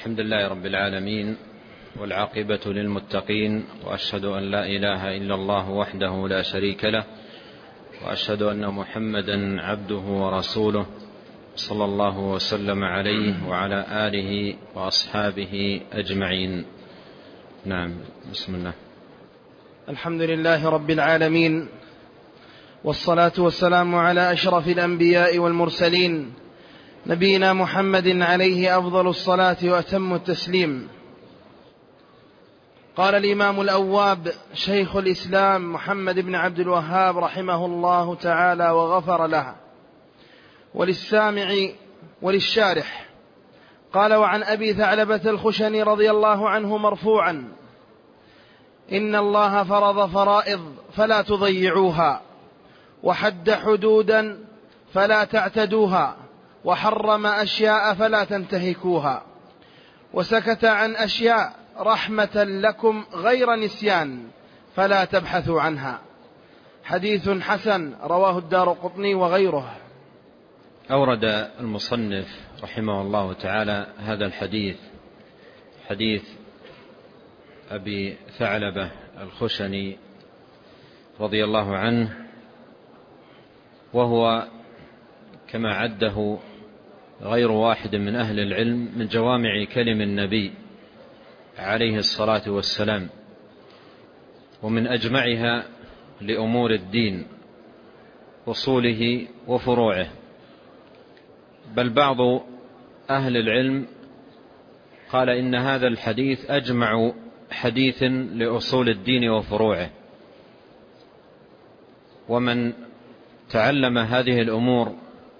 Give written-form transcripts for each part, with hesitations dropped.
الحمد لله رب العالمين، والعاقبة للمتقين، وأشهد أن لا إله إلا الله وحده لا شريك له، وأشهد أن محمدا عبده ورسوله صلى الله وسلم عليه وعلى آله وأصحابه أجمعين. نعم، بسم الله. الحمد لله رب العالمين، والصلاة والسلام على أشرف الأنبياء والمرسلين، نبينا محمد عليه أفضل الصلاة وأتم التسليم. قال الإمام الأواب شيخ الإسلام محمد بن عبد الوهاب رحمه الله تعالى وغفر له وللسامع وللشارح، قال: وعن أبي ثعلبة الخشني رضي الله عنه مرفوعا: إن الله فرض فرائض فلا تضيعوها، وحد حدودا فلا تعتدوها، وحرم أشياء فلا تنتهكوها، وسكت عن أشياء رحمة لكم غير نسيان فلا تبحثوا عنها. حديث حسن رواه الدارقطني وغيره. أورد المصنف رحمه الله تعالى هذا الحديث، حديث أبي ثعلبة الخشني رضي الله عنه، وهو كما عده غير واحد من أهل العلم من جوامع كلم النبي عليه الصلاة والسلام، ومن أجمعها لأمور الدين أصوله وفروعه. بل بعض أهل العلم قال إن هذا الحديث أجمع حديث لأصول الدين وفروعه. ومن تعلم هذه الأمور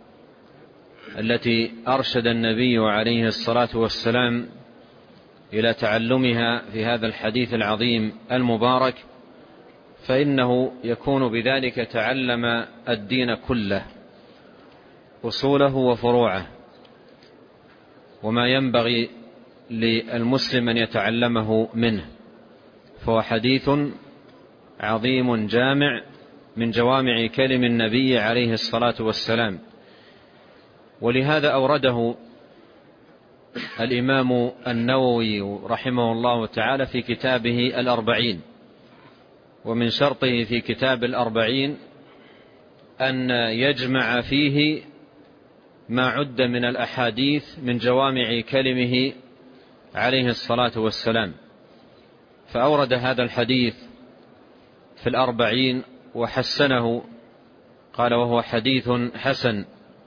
التي أرشد النبي عليه الصلاة والسلام إلى تعلمها في هذا الحديث العظيم المبارك، فإنه يكون بذلك تعلم الدين كله، أصوله وفروعه، وما ينبغي للمسلم أن يتعلمه منه. فهو حديث عظيم جامع من جوامع كلم النبي عليه الصلاة والسلام، ولهذا أورده الإمام النووي رحمه الله تعالى في كتابه الأربعين. ومن شرطه في كتاب الأربعين أن يجمع فيه ما عد من الأحاديث من جوامع كلمه عليه الصلاة والسلام، فأورد هذا الحديث في الأربعين وحسنه، قال: وهو حديث حسن.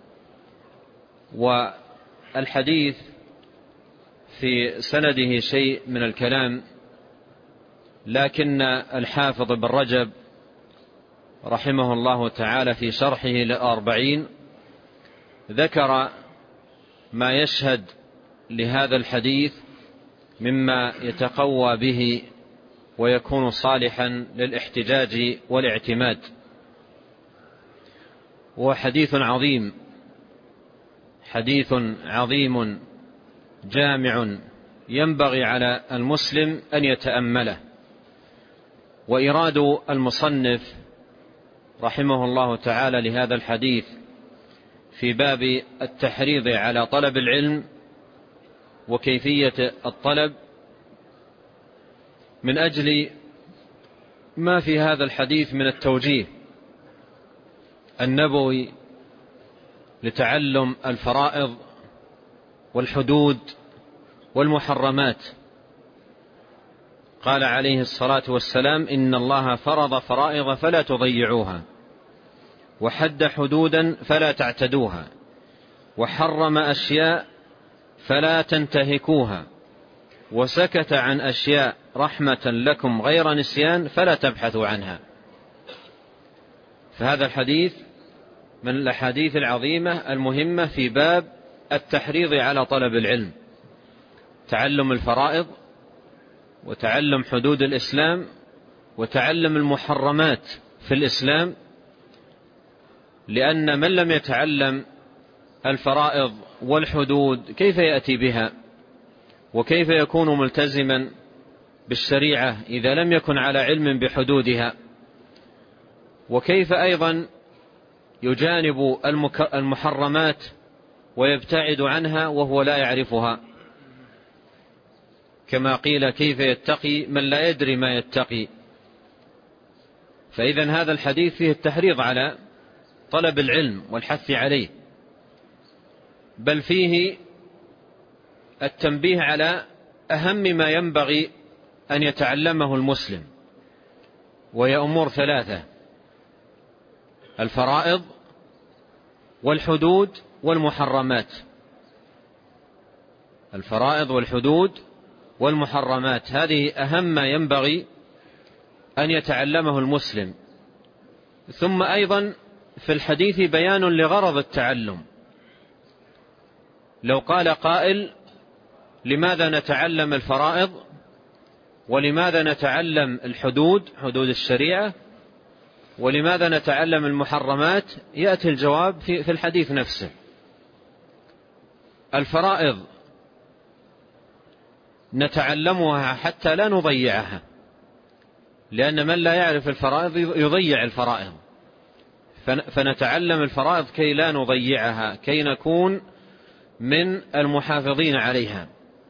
والحديث في سنده شيء من الكلام، لكن الحافظ بن رجب رحمه الله تعالى في شرحه للأربعين ذكر ما يشهد لهذا الحديث مما يتقوى به ويكون صالحا للاحتجاج والاعتماد. وحديث عظيم، حديث عظيم جامع ينبغي على المسلم أن يتأمله. وإراد المصنف رحمه الله تعالى لهذا الحديث في باب التحريض على طلب العلم وكيفية الطلب من أجل ما في هذا الحديث من التوجيه النبوي لتعلم الفرائض والحدود والمحرمات. قال عليه الصلاة والسلام: إن الله فرض فرائض فلا تضيعوها، وحد حدودا فلا تعتدوها، وحرم أشياء فلا تنتهكوها، وسكت عن أشياء رحمة لكم غير نسيان فلا تبحثوا عنها. فهذا الحديث من الأحاديث العظيمة المهمة في باب التحريض على طلب العلم، تعلم الفرائض، وتعلم حدود الإسلام، وتعلم المحرمات في الإسلام. لأن من لم يتعلم الفرائض والحدود كيف يأتي بها؟ وكيف يكون ملتزما بالشريعة إذا لم يكن على علم بحدودها؟ وكيف أيضا يجانب المحرمات ويبتعد عنها وهو لا يعرفها؟ كما قيل كيف يتقي من لا يدري ما يتقي. فإذا هذا الحديث فيه التحريض على طلب العلم والحث عليه، بل فيه التنبيه على أهم ما ينبغي أن يتعلمه المسلم، وهي أمور ثلاثة: الفرائض والحدود والمحرمات. الفرائض والحدود والمحرمات هذه أهم ما ينبغي أن يتعلمه المسلم. ثم أيضا في الحديث بيان لغرض التعلم. لو قال قائل: لماذا نتعلم الفرائض ولماذا نتعلم الحدود، حدود الشريعة، ولماذا نتعلم المحرمات؟ يأتي الجواب في الحديث نفسه. الفرائض نتعلمها حتى لا نضيعها، لأن من لا يعرف الفرائض يضيع الفرائض، فنتعلم الفرائض كي لا نضيعها، كي نكون من المحافظين عليها.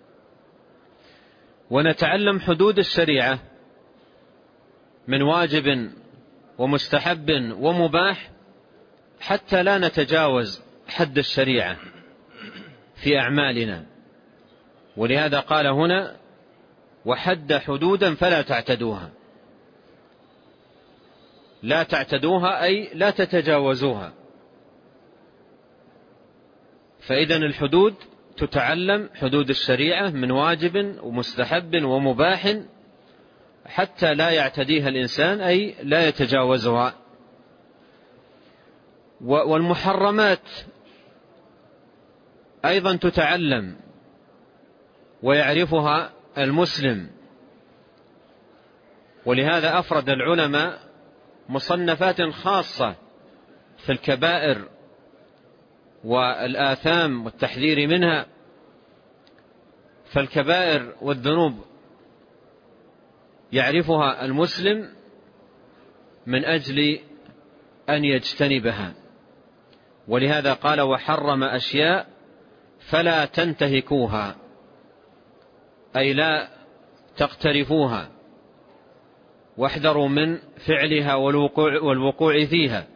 ونتعلم حدود الشريعة من واجب ومستحب ومباح حتى لا نتجاوز حد الشريعة في أعمالنا. ولهذا قال هنا: وحد حدودا فلا تعتدوها. لا تعتدوها أي لا تتجاوزوها. فإذن الحدود تتعلم، حدود الشريعة من واجب ومستحب ومباح حتى لا يعتديها الإنسان، أي لا يتجاوزها. والمحرمات أيضا تتعلم ويعرفها المسلم. ولهذا أفرد العلماء مصنفات خاصة في الكبائر والآثام والتحذير منها. فالكبائر والذنوب يعرفها المسلم من أجل أن يجتنبها. ولهذا قال: وحرم أشياء فلا تنتهكوها، أي لا تقترفوها، واحذروا من فعلها والوقوع فيها.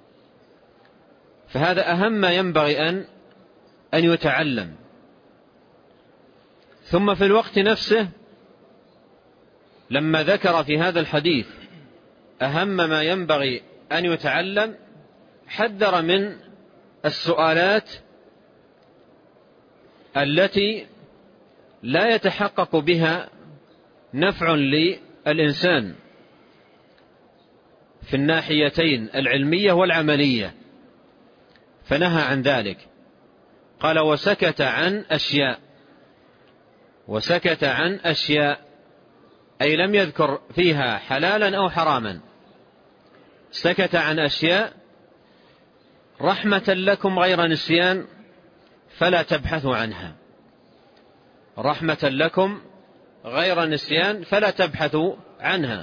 فهذا أهم ما ينبغي أن يتعلم. ثم في الوقت نفسه لما ذكر في هذا الحديث أهم ما ينبغي أن يتعلم، حذر من السؤالات التي لا يتحقق بها نفع للإنسان في الناحيتين العلمية والعملية، فنهى عن ذلك. قال: وسكت عن أشياء. وسكت عن أشياء أي لم يذكر فيها حلالا أو حراما. سكت عن أشياء رحمة لكم غير نسيان فلا تبحثوا عنها. رحمة لكم غير نسيان فلا تبحثوا عنها.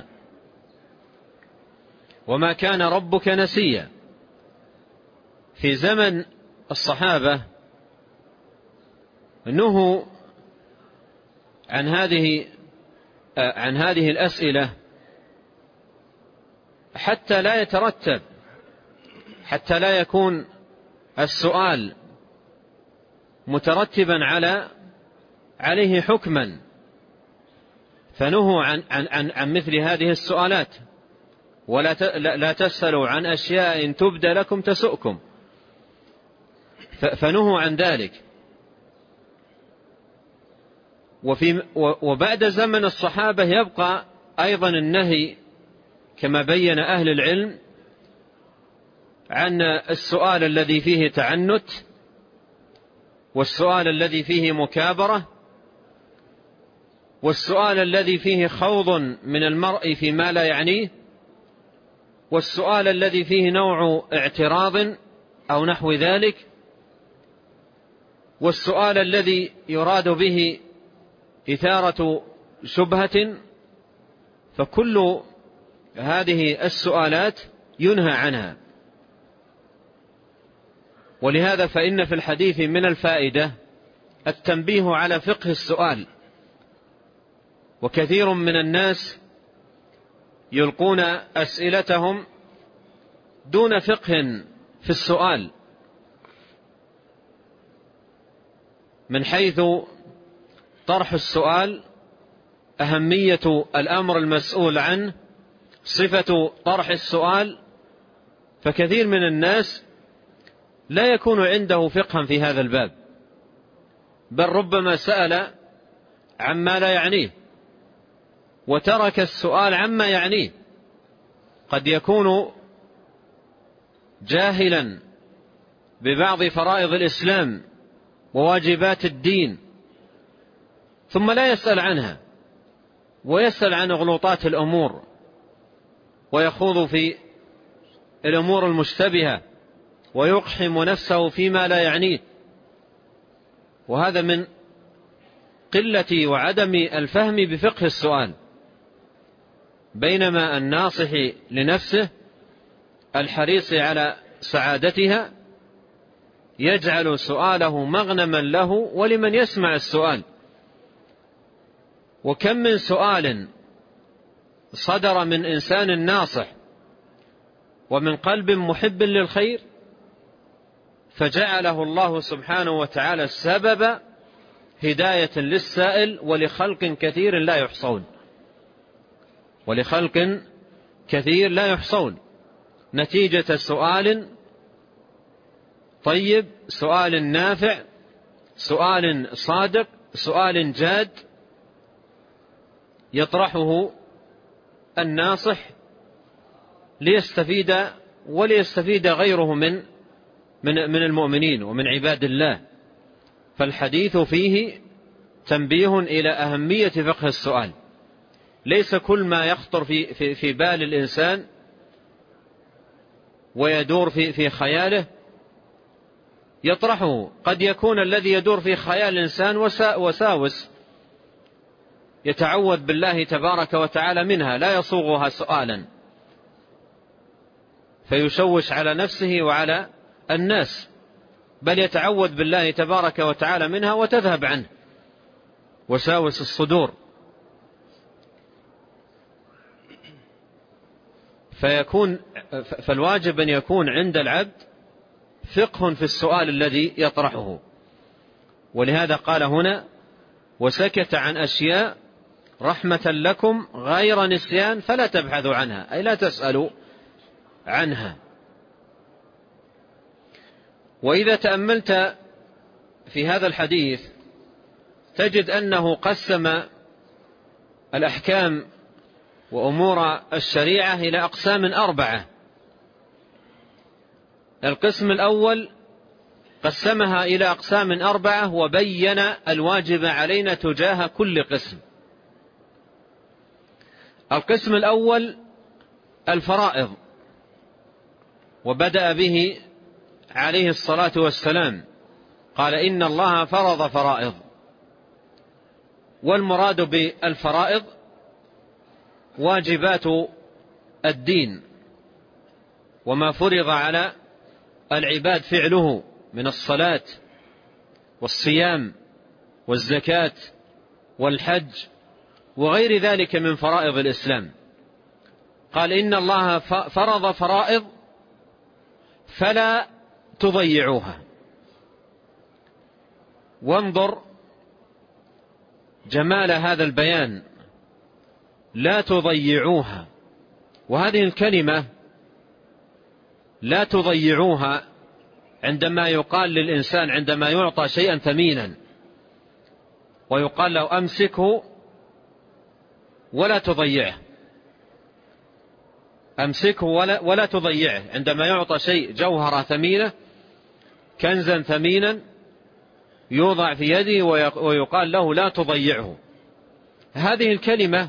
وما كان ربك نسيا. في زمن الصحابة نهوا عن هذه الأسئلة حتى لا يترتب، حتى لا يكون السؤال مترتبا عليه حكما، فنهوا عن مثل هذه السؤالات. ولا تسألوا عن أشياء إن تبدى لكم تسؤكم، فنهوا عن ذلك. وبعد زمن الصحابة يبقى أيضا النهي كما بين أهل العلم عن السؤال الذي فيه تعنت، والسؤال الذي فيه مكابرة، والسؤال الذي فيه خوض من المرء فيما لا يعنيه، والسؤال الذي فيه نوع اعتراض أو نحو ذلك، والسؤال الذي يراد به إثارة شبهة. فكل هذه السؤالات ينهى عنها. ولهذا فإن في الحديث من الفائدة التنبيه على فقه السؤال، وكثير من الناس يلقون أسئلتهم دون فقه في السؤال، من حيث طرح السؤال، أهمية الأمر المسؤول عنه، صفة طرح السؤال. فكثير من الناس لا يكون عنده فقها في هذا الباب، بل ربما سأل عما لا يعنيه وترك السؤال عما يعنيه. قد يكون جاهلا ببعض فرائض الإسلام وواجبات الدين ثم لا يسأل عنها، ويسأل عن غلوطات الأمور ويخوض في الأمور المشتبهة ويقحم نفسه فيما لا يعنيه. وهذا من قلة وعدم الفهم بفقه السؤال، بينما الناصح لنفسه الحريص على سعادتها يجعل سؤاله مغنما له ولمن يسمع السؤال. وكم من سؤال صدر من إنسان ناصح ومن قلب محب للخير فجعله الله سبحانه وتعالى سبب هداية للسائل ولخلق كثير لا يحصون، ولخلق كثير لا يحصون، نتيجة سؤال طيب، سؤال نافع، سؤال صادق، سؤال جاد يطرحه الناصح ليستفيد وليستفيد غيره من المؤمنين ومن عباد الله. فالحديث فيه تنبيه إلى أهمية فقه السؤال. ليس كل ما يخطر في بال الإنسان ويدور في خياله يطرحه. قد يكون الذي يدور في خيال الإنسان وساوس يتعوذ بالله تبارك وتعالى منها، لا يصوغها سؤالا فيشوش على نفسه وعلى الناس، بل يتعوذ بالله تبارك وتعالى منها وتذهب عنه وساوس الصدور. فالواجب أن يكون عند العبد فقه في السؤال الذي يطرحه. ولهذا قال هنا: وسكت عن أشياء رحمة لكم غير نسيان فلا تبحثوا عنها، أي لا تسألوا عنها. وإذا تأملت في هذا الحديث تجد أنه قسم الأحكام وأمور الشريعة إلى أقسام 4. القسم الأول قسمها إلى أقسام 4 وبين الواجب علينا تجاه كل قسم. القسم الأول الفرائض، وبدأ به عليه الصلاة والسلام، قال: إن الله فرض فرائض. والمراد بالفرائض واجبات الدين وما فرض على العباد فعله من الصلاة والصيام والزكاة والحج وغير ذلك من فرائض الإسلام. قال: إن الله فرض فرائض فلا تضيعوها. وانظر جمال هذا البيان، لا تضيعوها. وهذه الكلمة لا تضيعوها عندما يقال للإنسان عندما يعطى شيئا ثمينا ويقال له أمسكه ولا تضيعه، أمسكه ولا تضيعه. عندما يعطى شيء جوهرة ثمينة، كنزا ثمينا، يوضع في يده ويقال له لا تضيعه. هذه الكلمة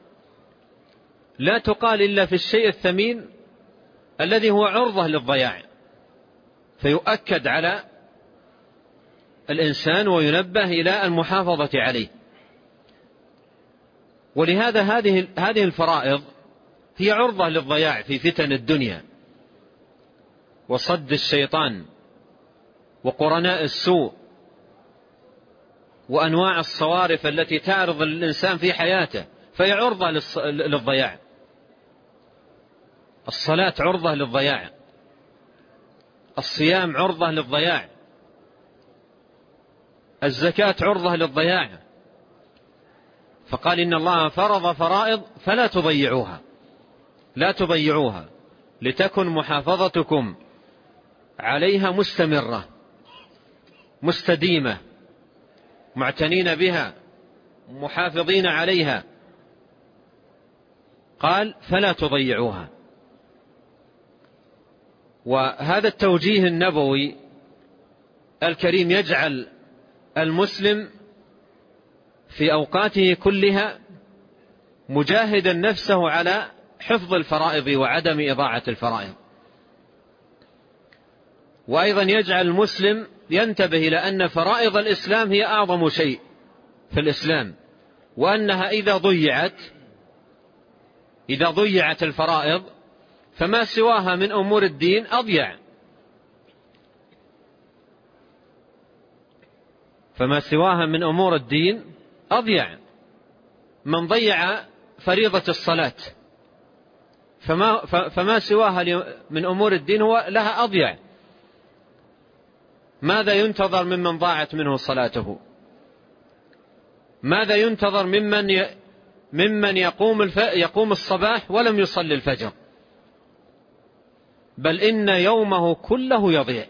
لا تقال إلا في الشيء الثمين الذي هو عرضة للضياع، فيؤكد على الإنسان وينبه إلى المحافظة عليه. ولهذا هذه الفرائض هي عرضة للضياع في فتن الدنيا وصد الشيطان وقرناء السوء وأنواع الصوارف التي تعرض للإنسان في حياته فهي عرضة للضياع. الصلاة عرضة للضياع، الصيام عرضة للضياع، الزكاة عرضة للضياع. فقال إن الله فرض فرائض فلا تضيعوها، لا تضيعوها، لتكن محافظتكم عليها مستمرة مستديمة، معتنين بها محافظين عليها. قال فلا تضيعوها. وهذا التوجيه النبوي الكريم يجعل المسلم في أوقاته كلها مجاهدا نفسه على حفظ الفرائض وعدم إضاعة الفرائض. وأيضا يجعل المسلم ينتبه إلى أن فرائض الإسلام هي أعظم شيء في الإسلام، وأنها إذا ضيعت الفرائض فما سواها من أمور الدين أضيع. فما سواها من أمور الدين أضيع. من ضيع فريضة الصلاة فما سواها من أمور الدين هو لها أضيع. ماذا ينتظر ممن ضاعت منه صلاته؟ ماذا ينتظر ممن يقوم الصباح ولم يصلي الفجر؟ بل إن يومه كله يضيع.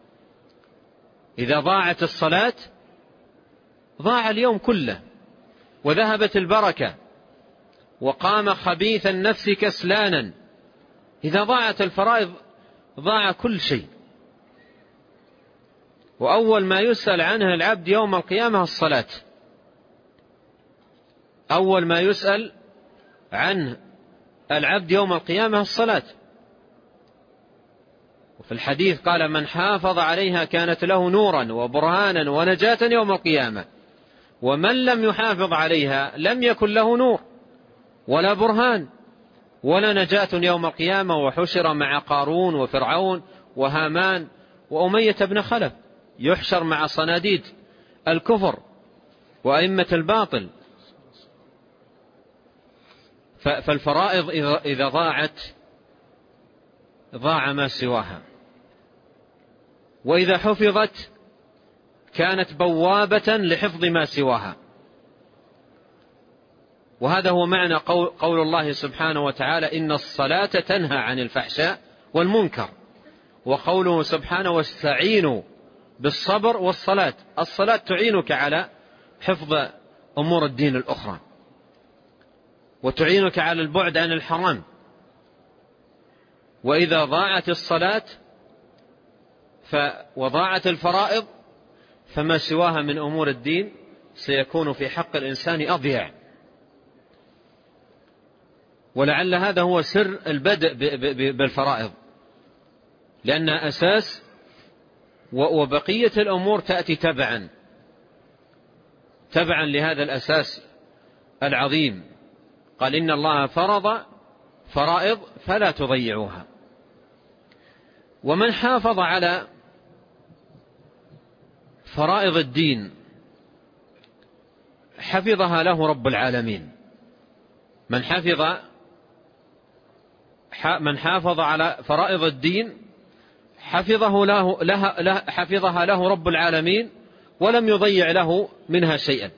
إذا ضاعت الصلاة ضاع اليوم كله وذهبت البركة، وقام خبيث النفس كسلانا. إذا ضاعت الفرائض ضاع كل شيء. وأول ما يسأل عنه العبد يوم القيامة الصلاة. أول ما يسأل عنه العبد يوم القيامة الصلاة. وفي الحديث قال من حافظ عليها كانت له نورا وبرهانا ونجاة يوم القيامة، ومن لم يحافظ عليها لم يكن له نور ولا برهان ولا نجاة يوم القيامة. وحشر مع قارون وفرعون وهامان وأمية بن خلف، يحشر مع صناديد الكفر وأئمة الباطل. فالفرائض إذا ضاعت ضاع ما سواها، وإذا حفظت كانت بوابة لحفظ ما سواها. وهذا هو معنى قول الله سبحانه وتعالى إن الصلاة تنهى عن الفحشاء والمنكر، وقوله سبحانه واستعينوا بالصبر والصلاة. الصلاة تعينك على حفظ أمور الدين الأخرى، وتعينك على البعد عن الحرام. وإذا ضاعت الصلاة وضاعت الفرائض فما سواها من أمور الدين سيكون في حق الإنسان أضيع. ولعل هذا هو سر البدء بالفرائض، لأنها أساس، وبقية الأمور تأتي تبعا لهذا الأساس العظيم. قال إن الله فرض فرائض فلا تضيعوها. ومن حافظ على فرائض الدين حفظها له رب العالمين. من حافظ على فرائض الدين حفظها له رب العالمين ولم يضيع له منها شيئا.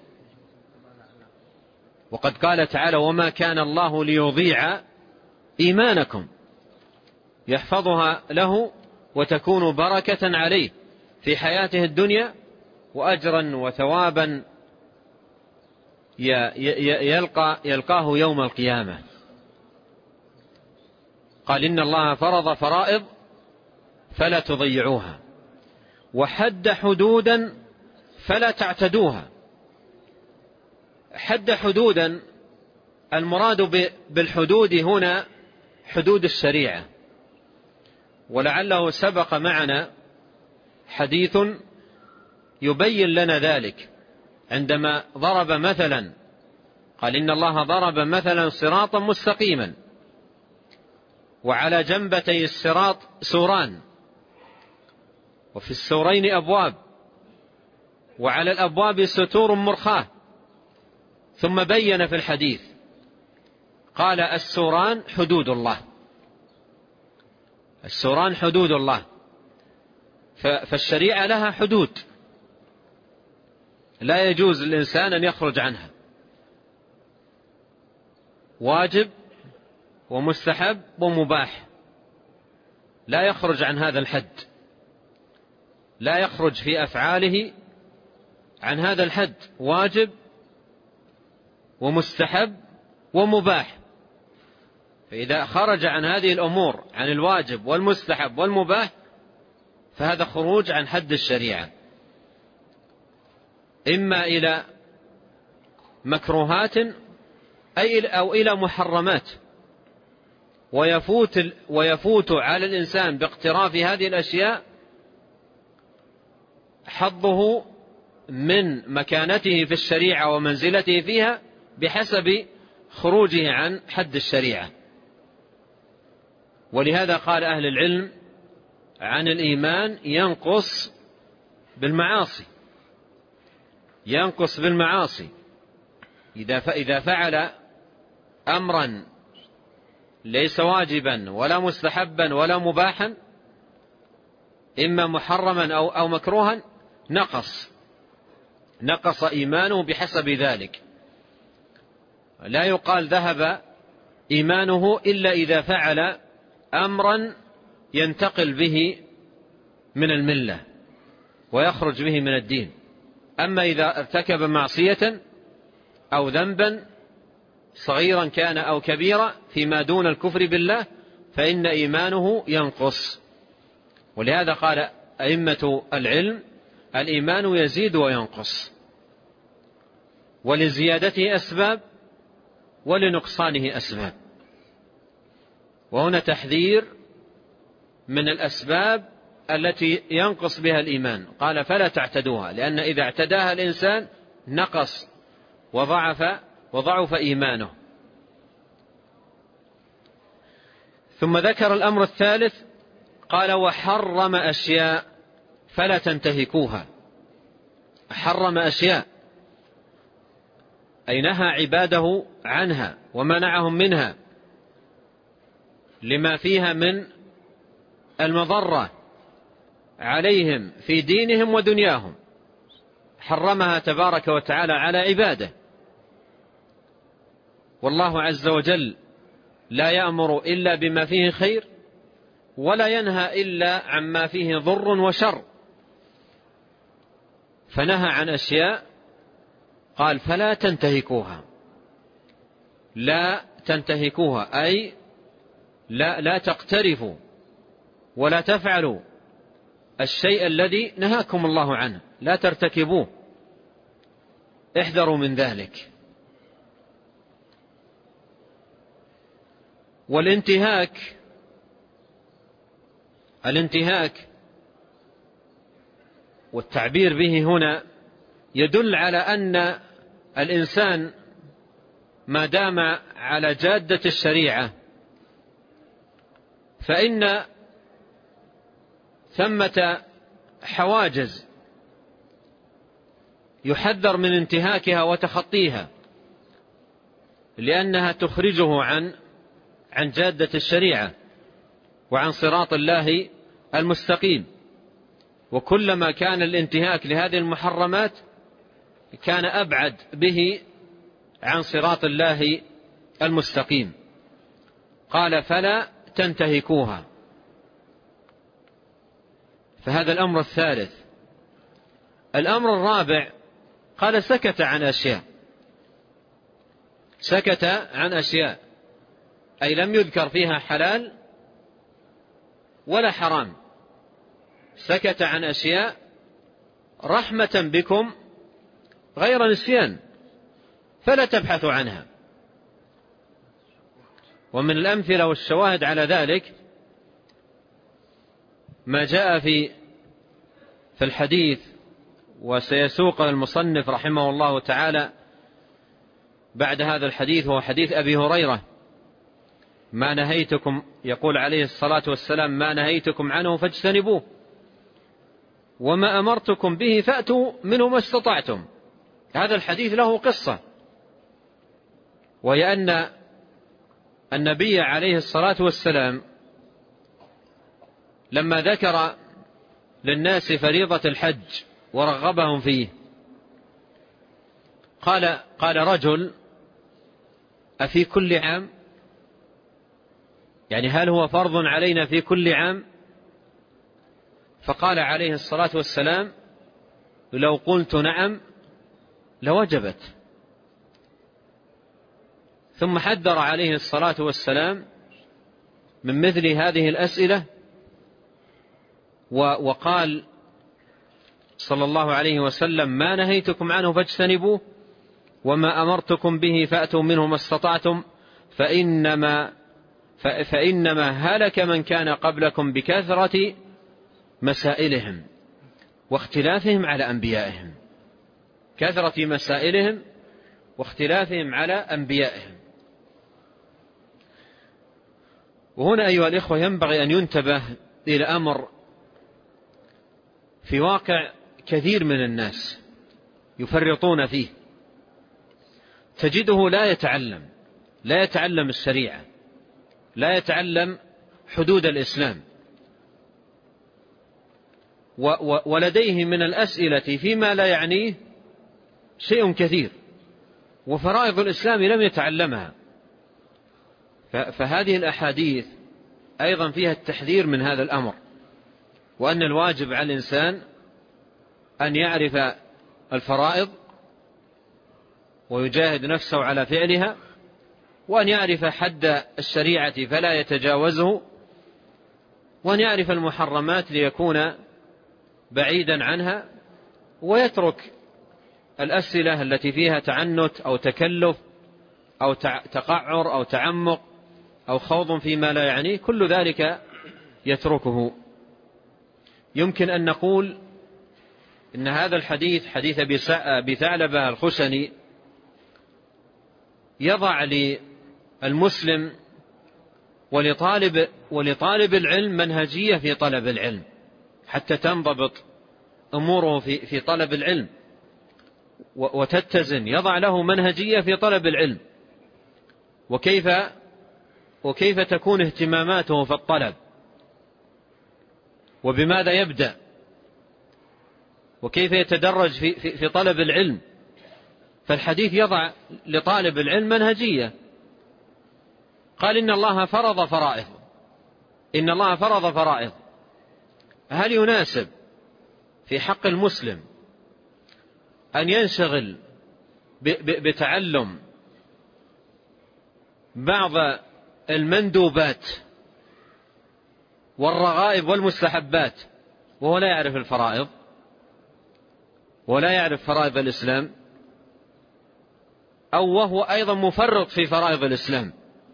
وقد قال تعالى وما كان الله ليضيع إيمانكم، يحفظها له وتكون بركة عليه في حياته الدنيا وأجرا وثوابا يلقاه يوم القيامة. قال إن الله فرض فرائض فلا تضيعوها، وحد حدودا فلا تعتدوها. حد حدودا، المراد بالحدود هنا حدود الشريعة. ولعله سبق معنا حديث يبين لنا ذلك عندما ضرب مثلا، قال إن الله ضرب مثلا صراطا مستقيما وعلى جنبتي الصراط سوران وفي السورين أبواب وعلى الأبواب ستور مرخاة. ثم بين في الحديث قال السوران حدود الله، السوران حدود الله. فالشريعة لها حدود لا يجوز للإنسان أن يخرج عنها، واجب ومستحب ومباح، لا يخرج عن هذا الحد، لا يخرج في أفعاله عن هذا الحد، واجب ومستحب ومباح. فإذا خرج عن هذه الأمور، عن الواجب والمستحب والمباح، فهذا خروج عن حد الشريعة، إما إلى مكروهات أو إلى محرمات. ويفوت على الإنسان باقتراف هذه الأشياء حظه من مكانته في الشريعة ومنزلته فيها بحسب خروجه عن حد الشريعة. ولهذا قال أهل العلم عن الإيمان ينقص بالمعاصي، ينقص بالمعاصي. إذا فعل أمرا ليس واجبا ولا مستحبا ولا مباحا، إما محرما أو مكروها، نقص إيمانه بحسب ذلك. لا يقال ذهب إيمانه إلا إذا فعل أمرا ينتقل به من الملة ويخرج به من الدين. أما إذا ارتكب معصية أو ذنبا صغيرا كان أو كبيرا فيما دون الكفر بالله، فإن إيمانه ينقص. ولهذا قال أئمة العلم الإيمان يزيد وينقص، ولزيادته أسباب ولنقصانه أسباب. وهنا تحذير من الأسباب التي ينقص بها الإيمان، قال فلا تعتدوها، لأن إذا اعتداها الإنسان نقص وضعف إيمانه. ثم ذكر الأمر الثالث قال وحرم أشياء فلا تنتهكوها. حرم أشياء أي نهى عباده عنها ومنعهم منها لما فيها من المضرة عليهم في دينهم ودنياهم، حرمها تبارك وتعالى على عباده. والله عز وجل لا يأمر إلا بما فيه خير، ولا ينهى إلا عما فيه ضر وشر. فنهى عن أشياء قال فلا تنتهكوها، لا تنتهكوها أي لا تقترفوا ولا تفعلوا الشيء الذي نهاكم الله عنه، لا ترتكبوه، احذروا من ذلك. والانتهاك والتعبير به هنا يدل على أن الإنسان ما دام على جادة الشريعة فإن ثمة حواجز يحذر من انتهاكها وتخطيها، لأنها تخرجه عن جادة الشريعة وعن صراط الله المستقيم. وكلما كان الانتهاك لهذه المحرمات كان أبعد به عن صراط الله المستقيم. قال فلا تنتهكوها. فهذا الأمر الثالث. الأمر الرابع قال سكت عن أشياء أي لم يذكر فيها حلال ولا حرام، سكت عن أشياء رحمة بكم غير نسيان فلا تبحثوا عنها. ومن الأمثلة والشواهد على ذلك ما جاء في الحديث، وسيسوق المصنف رحمه الله تعالى بعد هذا الحديث، هو حديث أبي هريرة: ما نهيتكم، يقول عليه الصلاة والسلام: ما نهيتكم عنه فاجتنبوه. وما أمرتكم به فأتوا منه ما استطعتم. هذا الحديث له قصة، وهي أن النبي عليه الصلاة والسلام لما ذكر للناس فريضة الحج ورغبهم فيه قال رجل: أفي كل عام؟ يعني هل هو فرض علينا في كل عام؟ فقال عليه الصلاة والسلام: لو قلت نعم لوجبت. ثم حذر عليه الصلاة والسلام من مثل هذه الأسئلة، وقال صلى الله عليه وسلم: ما نهيتكم عنه فاجتنبوه، وما أمرتكم به فأتوا منه ما استطعتم، فإنما هلك من كان قبلكم بكثرة مسائلهم واختلافهم على أنبيائهم. كثرة مسائلهم واختلافهم على أنبيائهم. وهنا أيها الإخوة ينبغي أن ينتبه إلى أمر في واقع كثير من الناس يفرطون فيه. تجده لا يتعلم الشريعة، لا يتعلم حدود الإسلام، ولديه من الأسئلة فيما لا يعنيه شيء كثير، وفرائض الإسلام لم يتعلمها. فهذه الأحاديث أيضا فيها التحذير من هذا الأمر، وأن الواجب على الإنسان أن يعرف الفرائض ويجاهد نفسه على فعلها، وأن يعرف حد الشريعة فلا يتجاوزه، وأن يعرف المحرمات ليكون بعيدا عنها، ويترك الأسئلة التي فيها تعنت أو تكلف أو تقعر أو تعمق أو خوض فيما لا يعنيه. كل ذلك يتركه. يمكن أن نقول إن هذا الحديث، حديث أبي ثعلبة الخشني، يضع للمسلم ولطالب العلم منهجية في طلب العلم، حتى تنضبط أموره في طلب العلم وتتزن. يضع له منهجية في طلب العلم، وكيف تكون اهتماماته في الطلب، وبماذا يبدأ، وكيف يتدرج في طلب العلم. فالحديث يضع لطالب العلم منهجية. قال: إن الله فرض فرائض. هل يناسب في حق المسلم أن ينشغل بتعلم بعض المندوبات والرغائب والمستحبات وهو لا يعرف الفرائض ولا يعرف فرائض الإسلام، أو وهو أيضا مفرط في فرائض الإسلام؟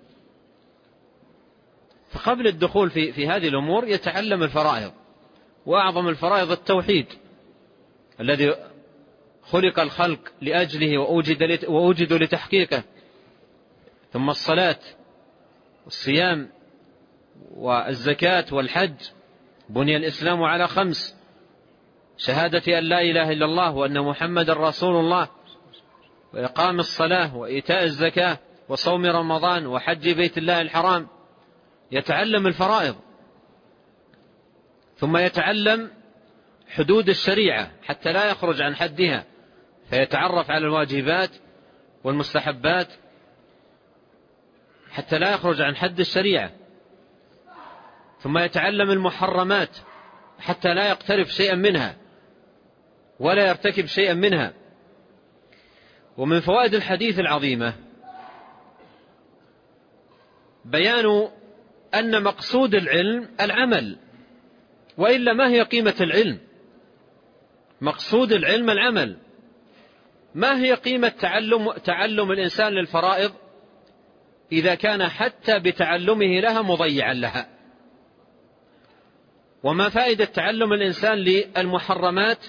فقبل الدخول في هذه الأمور يتعلم الفرائض، وأعظم الفرائض التوحيد الذي خلق الخلق لأجله وأوجدوا لتحقيقه، ثم الصلاة والصيام والزكاة والحج. بني الإسلام على 5: شهادة أن لا إله إلا الله وأن محمد رسول الله، وإقام الصلاة وإيتاء الزكاة وصوم رمضان وحج بيت الله الحرام. يتعلم الفرائض، ثم يتعلم حدود الشريعة حتى لا يخرج عن حدها، فيتعرف على الواجبات والمستحبات حتى لا يخرج عن حد الشريعة. ثم يتعلم المحرمات حتى لا يقترف شيئا منها ولا يرتكب شيئا منها. ومن فوائد الحديث العظيمة بيان أن مقصود العلم العمل، وإلا ما هي قيمة العلم؟ مقصود العلم العمل. ما هي قيمة تعلم الإنسان للفرائض إذا كان حتى بتعلمه لها مضيعا لها؟ وما فائدة تعلم الإنسان للمحرمات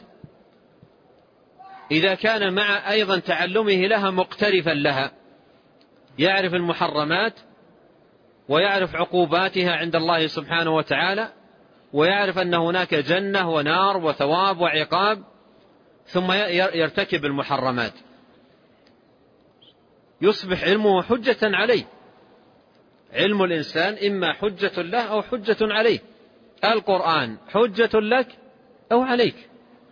إذا كان مع أيضا تعلمه لها مقترفا لها؟ يعرف المحرمات ويعرف عقوباتها عند الله سبحانه وتعالى، ويعرف أن هناك جنة ونار وثواب وعقاب، ثم يرتكب المحرمات، يصبح علمه حجة عليه. علم الإنسان إما حجة له أو حجة عليه. القرآن حجة لك أو عليك.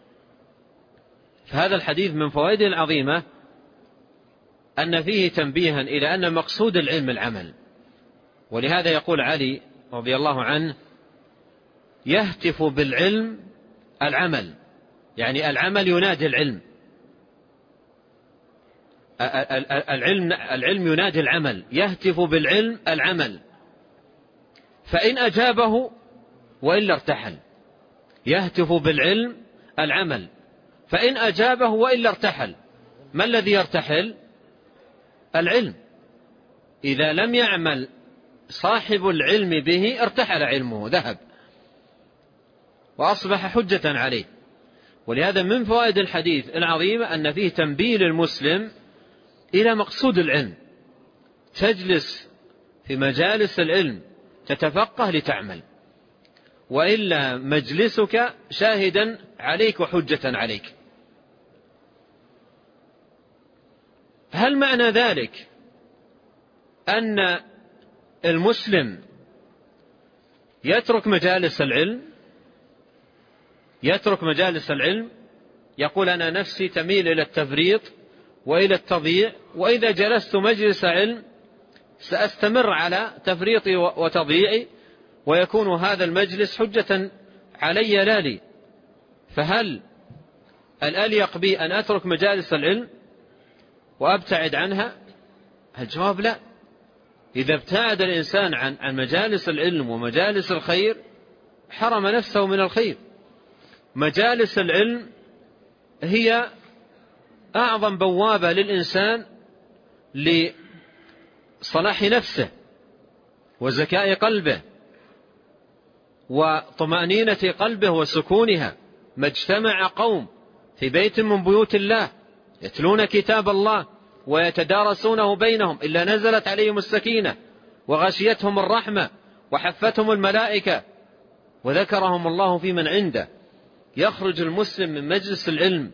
فهذا الحديث من فوائده العظيمة أن فيه تنبيها إلى أن مقصود العلم العمل. ولهذا يقول علي رضي الله عنه: يهتف بالعلم العمل، يعني العمل ينادي العلم، العلم ينادي العمل، يهتف بالعلم العمل، فإن أجابه وإلا ارتحل. يهتف بالعلم العمل، فإن أجابه وإلا ارتحل. ما الذي يرتحل؟ العلم. إذا لم يعمل صاحب العلم به ارتحل علمه، ذهب وأصبح حجة عليه. ولهذا من فوائد الحديث العظيمة أن فيه تنبيه للمسلم إلى مقصود العلم. تجلس في مجالس العلم تتفقه لتعمل، وإلا مجلسك شاهدا عليك وحجة عليك. هل معنى ذلك أن المسلم يترك مجالس العلم؟ يترك مجالس العلم، يقول أنا نفسي تميل إلى التفريط وإلى التضييع، وإذا جلست مجلس علم سأستمر على تفريطي وتضييعي، ويكون هذا المجلس حجة علي لا لي. فهل الأليق بي أن أترك مجالس العلم وأبتعد عنها؟ الجواب لا. إذا ابتعد الإنسان عن مجالس العلم ومجالس الخير حرم نفسه من الخير. مجالس العلم هي أعظم بوابة للإنسان لصلاح نفسه وزكاء قلبه وطمأنينة قلبه وسكونها. ما اجتمع قوم في بيت من بيوت الله يتلون كتاب الله ويتدارسونه بينهم إلا نزلت عليهم السكينة وغشيتهم الرحمة وحفتهم الملائكة وذكرهم الله في من عنده. يخرج المسلم من مجلس العلم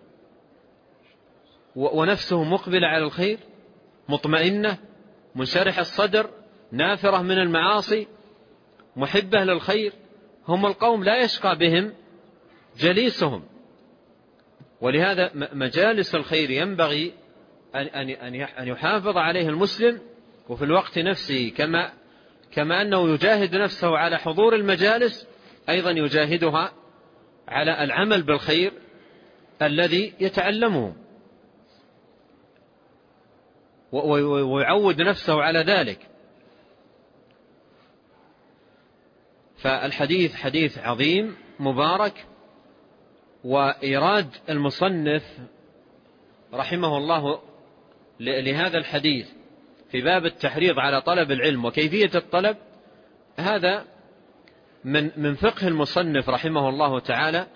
ونفسه مقبلة على الخير، مطمئنة، منشرح الصدر، نافرة من المعاصي، محبة للخير. هم القوم لا يشقى بهم جليسهم. ولهذا مجالس الخير ينبغي أن يحافظ عليه المسلم، وفي الوقت نفسه كما أنه يجاهد نفسه على حضور المجالس أيضا يجاهدها على العمل بالخير الذي يتعلمه، ويعود نفسه على ذلك. فالحديث حديث عظيم مبارك. وإيراد المصنف رحمه الله لهذا الحديث في باب التحريض على طلب العلم وكيفية الطلب، هذا من فقه المصنف رحمه الله تعالى،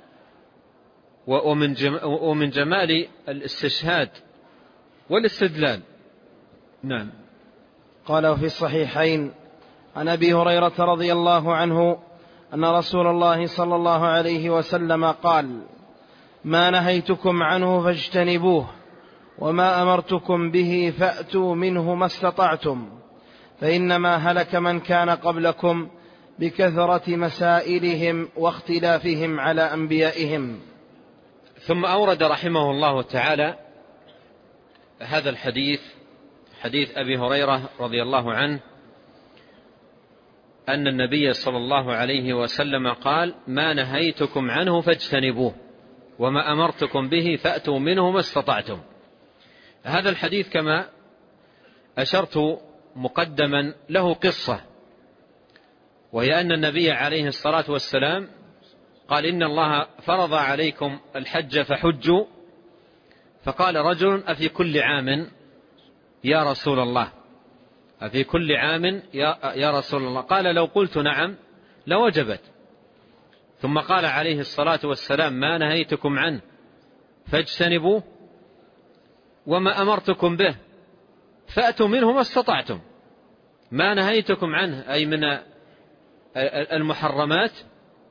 ومن جمال الاستشهاد والاستدلال. نعم. قال: وفي الصحيحين عن أبي هريرة رضي الله عنه أن رسول الله صلى الله عليه وسلم قال: ما نهيتكم عنه فاجتنبوه، وما أمرتكم به فأتوا منه ما استطعتم، فإنما هلك من كان قبلكم بكثرة مسائلهم واختلافهم على أنبيائهم. ثم أورد رحمه الله تعالى هذا الحديث، حديث أبي هريرة رضي الله عنه أن النبي صلى الله عليه وسلم قال: ما نهيتكم عنه فاجتنبوه، وما أمرتكم به فأتوا منه ما استطعتم. هذا الحديث كما أشرت مقدما له قصة، وهي أن النبي عليه الصلاة والسلام قال: إن الله فرض عليكم الحج فحجوا. فقال رجل: أفي كل عام يا رسول الله؟ أفي كل عام يا رسول الله؟ قال: لو قلت نعم لوجبت. ثم قال عليه الصلاة والسلام: ما نهيتكم عنه فاجتنبوه، وما أمرتكم به فأتوا منه ما استطعتم. ما نهيتكم عنه أي من المحرمات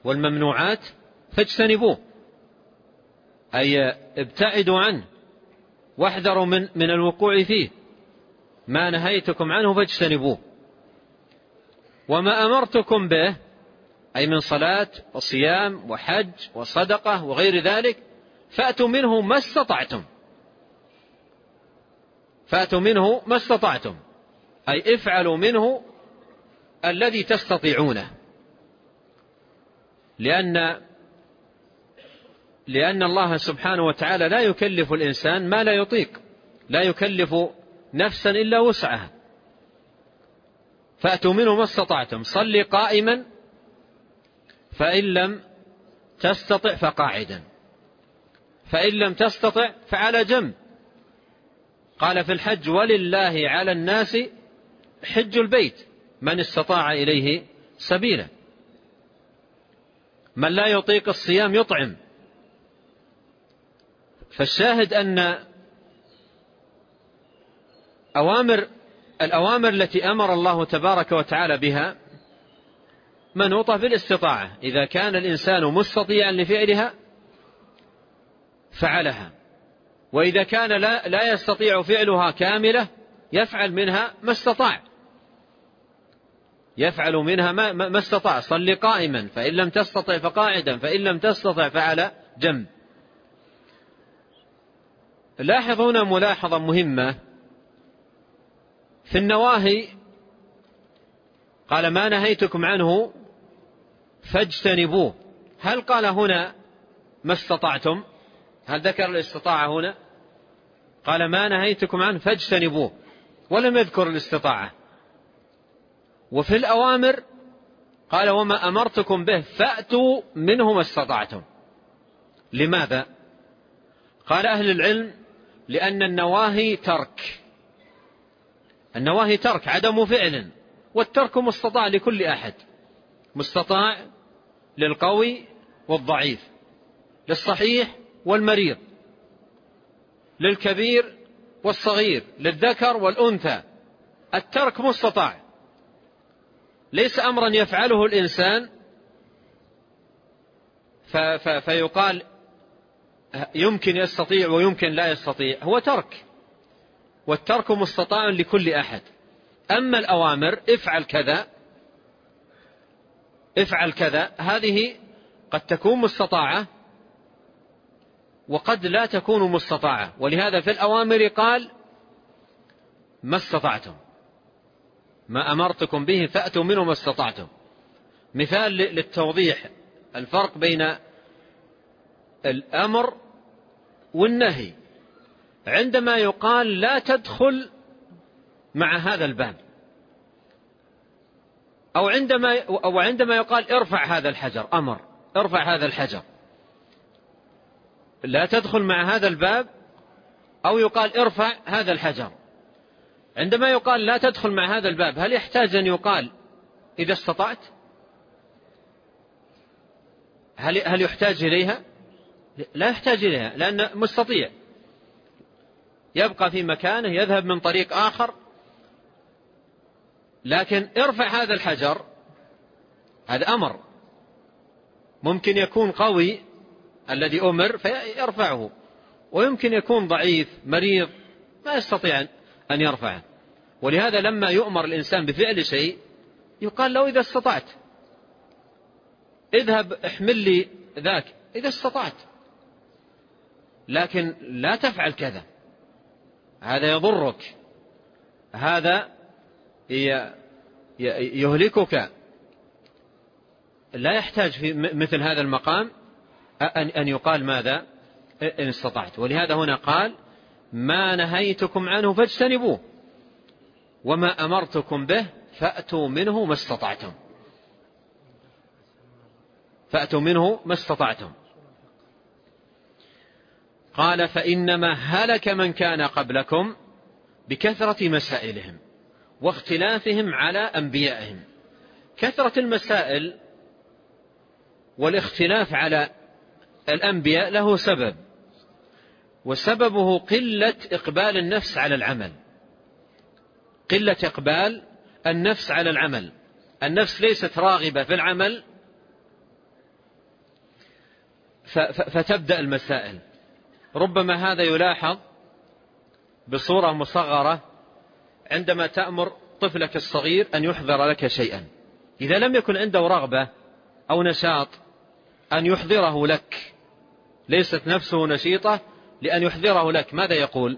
والممنوعات فاجتنبوه، أي ابتعدوا عنه واحذروا من الوقوع فيه. ما نهيتكم عنه فاجتنبوه. وما أمرتكم به أي من صلاة وصيام وحج وصدقة وغير ذلك فأتوا منه ما استطعتم. فأتوا منه ما استطعتم أي افعلوا منه الذي تستطيعونه، لأن الله سبحانه وتعالى لا يكلف الإنسان ما لا يطيق، لا يكلف نفسا إلا وسعها. فأتوا منه ما استطعتم. صل قائما فإن لم تستطع فقاعدا، فإن لم تستطع فعلى جنب. قال في الحج ولله على الناس حج البيت من استطاع إليه سبيلا. من لا يطيق الصيام يطعم. فالشاهد أن الأوامر التي أمر الله تبارك وتعالى بها منوطة بالاستطاعة. إذا كان الإنسان مستطيعا لفعلها فعلها، وإذا كان لا يستطيع فعلها كاملة يفعل منها ما استطاع. يفعل منها ما استطاع. صل قائما فإن لم تستطع فقاعدا فإن لم تستطع فعلى جنب. لاحظون ملاحظة مهمة في النواهي. قال ما نهيتكم عنه فاجتنبوه. هل قال هنا ما استطعتم؟ هل ذكر الاستطاعة هنا؟ قال ما نهيتكم عنه فاجتنبوه ولم يذكر الاستطاعة. وفي الأوامر قال وما أمرتكم به فأتوا منه ما استطعتم. لماذا؟ قال أهل العلم لأن النواهي ترك. النواهي ترك عدم فعل، والترك مستطاع لكل أحد. مستطاع للقوي والضعيف، للصحيح والمريض، للكبير والصغير، للذكر والأنثى. الترك مستطاع، ليس أمرا يفعله الإنسان فيقال يمكن يستطيع ويمكن لا يستطيع. هو ترك، والترك مستطاع لكل أحد. أما الأوامر افعل كذا افعل كذا، هذه قد تكون مستطاعة وقد لا تكون مستطاعة. ولهذا في الأوامر قال ما استطعتم، ما أمرتكم به فأتوا منه ما استطعتم. مثال للتوضيح الفرق بين الأمر والنهي. عندما يقال لا تدخل مع هذا الباب، أو عندما يقال ارفع هذا الحجر، أمر ارفع هذا الحجر، لا تدخل مع هذا الباب، أو يقال ارفع هذا الحجر. عندما يقال لا تدخل مع هذا الباب هل يحتاج أن يقال إذا استطعت؟ هل يحتاج إليها؟ لا يحتاج إليها، لأن مستطيع يبقى في مكانه، يذهب من طريق آخر. لكن ارفع هذا الحجر هذا أمر، ممكن يكون قوي الذي أمر فيرفعه، ويمكن يكون ضعيف مريض ما يستطيع أن يرفعه. ولهذا لما يؤمر الإنسان بفعل شيء يقال له إذا استطعت، اذهب احمل لي ذاك إذا استطعت، لكن لا تفعل كذا، هذا يضرك، هذا يهلكك. لا يحتاج في مثل هذا المقام أن يقال ماذا إن استطعت. ولهذا هنا قال ما نهيتكم عنه فاجتنبوه وما أمرتكم به فأتوا منه ما استطعتم. فأتوا منه ما استطعتم. قال فإنما هلك من كان قبلكم بكثرة مسائلهم واختلافهم على أنبيائهم. كثرة المسائل والاختلاف على الأنبياء له سبب، وسببه قلة إقبال النفس على العمل. قلة إقبال النفس على العمل. النفس ليست راغبة في العمل فتبدأ المسائل. ربما هذا يلاحظ بصورة مصغرة عندما تأمر طفلك الصغير أن يحضر لك شيئا، إذا لم يكن عنده رغبة أو نشاط أن يحضره لك، ليست نفسه نشيطة لأن يحضره لك، ماذا يقول؟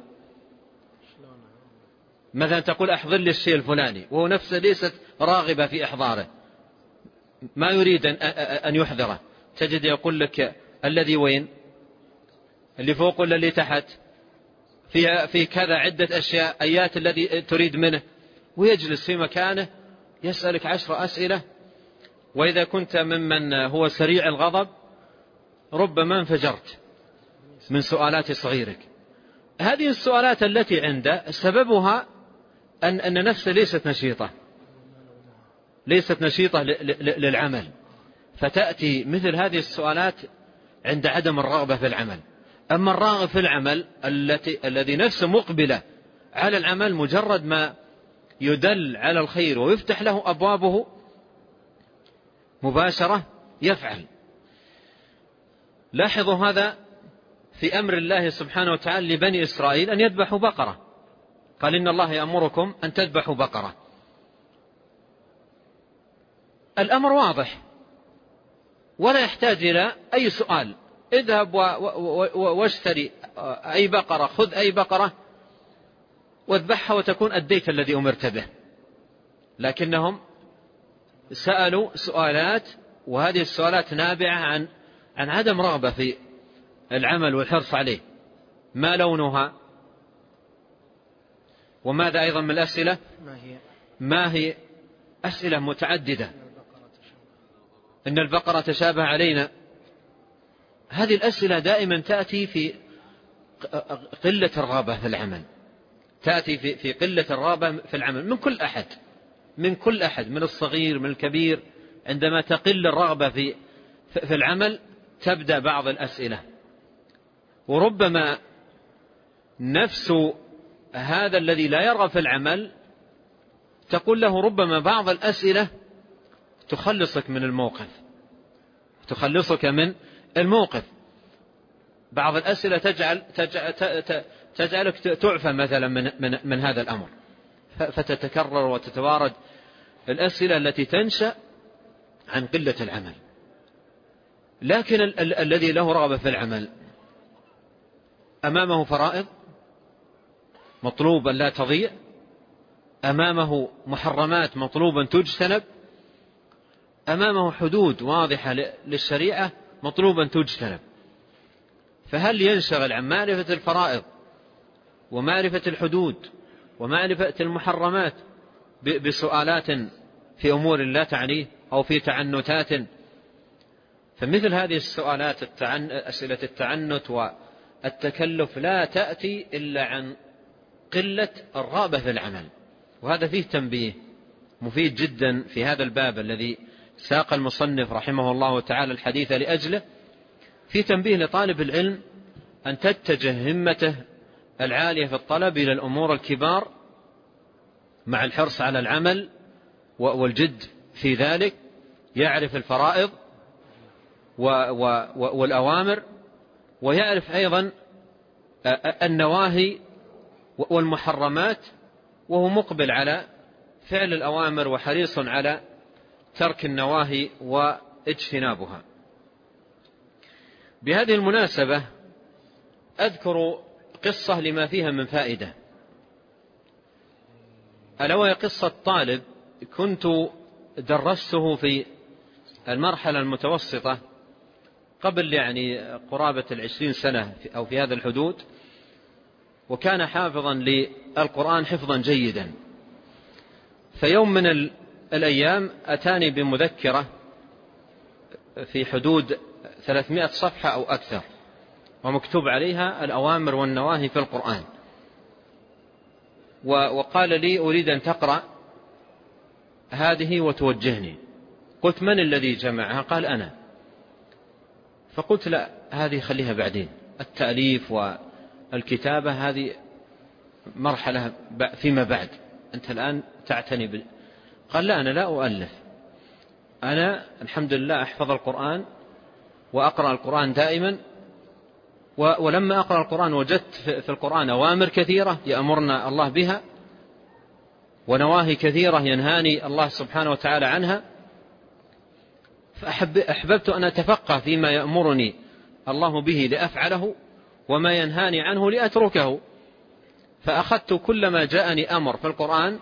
مثلا تقول أحضر لي الشيء الفلاني وهو نفسه ليست راغبة في إحضاره، ما يريد أن يحضره، تجد يقول لك الذي وين؟ اللي فوق ولا اللي تحت؟ في كذا عدة أشياء، أيات الذي تريد منه، ويجلس في مكانه يسألك 10 أسئلة. وإذا كنت ممن هو سريع الغضب ربما انفجرت من سؤالات صغيرك. هذه السؤالات التي عنده سببها أن نفسه ليست نشيطة للعمل، فتأتي مثل هذه السؤالات عند عدم الرغبة في العمل. أما الراغب في العمل الذي نفسه مقبلة على العمل، مجرد ما يدل على الخير ويفتح له أبوابه مباشرة يفعل. لاحظوا هذا في أمر الله سبحانه وتعالى لبني إسرائيل أن يذبحوا بقرة، قال إن الله يأمركم أن تذبحوا بقرة. الأمر واضح ولا يحتاج إلى أي سؤال، اذهب واشتري أي بقرة، خذ أي بقرة واذبحها وتكون أديت الذي أمرت به. لكنهم سألوا سؤالات، وهذه السؤالات نابعة عن عدم رغبة في العمل والحرص عليه. ما لونها؟ وماذا أيضا من الأسئلة؟ ما هي؟ أسئلة متعددة. إن البقرة تشابه علينا. هذه الأسئلة دائما تأتي في قلة الرغبة في العمل، تأتي في قلة الرغبة في العمل من كل أحد، من الصغير من الكبير. عندما تقل الرغبة في العمل تبدأ بعض الأسئلة، وربما نفس هذا الذي لا يرغب في العمل تقول له ربما بعض الأسئلة تخلصك من الموقف. بعض الأسئلة تجعلك تعفى مثلا من هذا الأمر، فتتكرر وتتوارد الأسئلة التي تنشأ عن قلة العمل. لكن الذي له رغبة في العمل أمامه فرائض مطلوب أن لا تضيع، أمامه محرمات مطلوب أن تجتنب، أمامه حدود واضحة للشريعة مطلوب أن تجتنب. فهل ينشغل عن معرفة الفرائض ومعرفة الحدود ومعرفة المحرمات بسؤالات في أمور لا تعنيه أو في تعنتات؟ فمثل هذه السؤالات أسئلة التعنت والتكلف لا تأتي إلا عن قلة الرغبة في العمل. وهذا فيه تنبيه مفيد جدا في هذا الباب الذي ساق المصنف رحمه الله تعالى الحديث لأجله، في تنبيه لطالب العلم أن تتجه همته العالية في الطلب إلى الأمور الكبار مع الحرص على العمل والجد في ذلك، يعرف الفرائض والأوامر، ويعرف أيضا النواهي والمحرمات، وهو مقبل على فعل الأوامر وحريص على ترك النواهي واجتنابها. بهذه المناسبة أذكر قصة لما فيها من فائدة، ألا وهي قصة طالب كنت درسته في المرحلة المتوسطة قبل قرابة 20 سنة أو في هذا الحدود، وكان حافظا للقرآن حفظا جيدا. فيوم من الأيام أتاني بمذكرة في حدود 300 صفحة أو أكثر، ومكتوب عليها الأوامر والنواهي في القرآن، وقال لي أريد أن تقرأ هذه وتوجهني. قلت من الذي جمعها؟ قال أنا. فقلت لا، هذه خليها بعدين، التأليف والكتابة هذه مرحلة فيما بعد، أنت الآن تعتني قال لا، أنا لا أؤلف، أنا الحمد لله أحفظ القرآن وأقرأ القرآن دائما، ولما أقرأ القرآن وجدت في القرآن أوامر كثيرة يأمرنا الله بها، ونواهي كثيرة ينهاني الله سبحانه وتعالى عنها، فأحببت أن أتفقه فيما يأمرني الله به لأفعله، وما ينهاني عنه لأتركه. فأخذت كل ما جاءني أمر في القرآن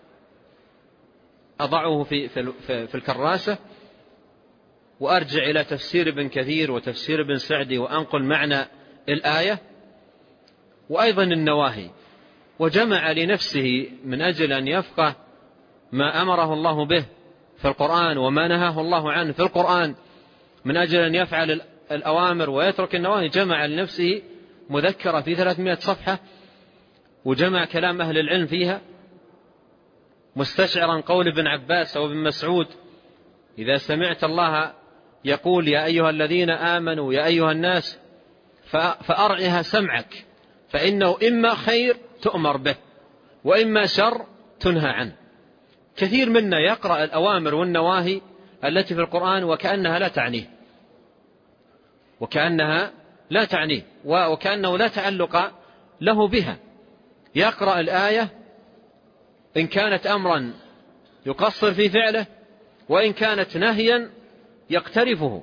أضعه في الكراسة، وأرجع إلى تفسير ابن كثير وتفسير ابن سعدي وأنقل معنى الآية وأيضا النواهي، وجمع لنفسه من أجل أن يفقه ما أمره الله به في القرآن وما نهاه الله عنه في القرآن، من أجل أن يفعل الأوامر ويترك النواهي. جمع لنفسه مذكرة في 300 صفحة، وجمع كلام أهل العلم فيها، مستشعرا قول ابن عباس أو ابن مسعود: إذا سمعت الله يقول يا أيها الذين آمنوا يا أيها الناس فأرعها سمعك، فإنه إما خير تؤمر به وإما شر تنهى عنه. كثير منا يقرأ الأوامر والنواهي التي في القرآن وكأنها لا تعنيه وكأنه لا تعلق له بها. يقرأ الآية إن كانت أمرا يقصر في فعله، وإن كانت نهيا يقترفه.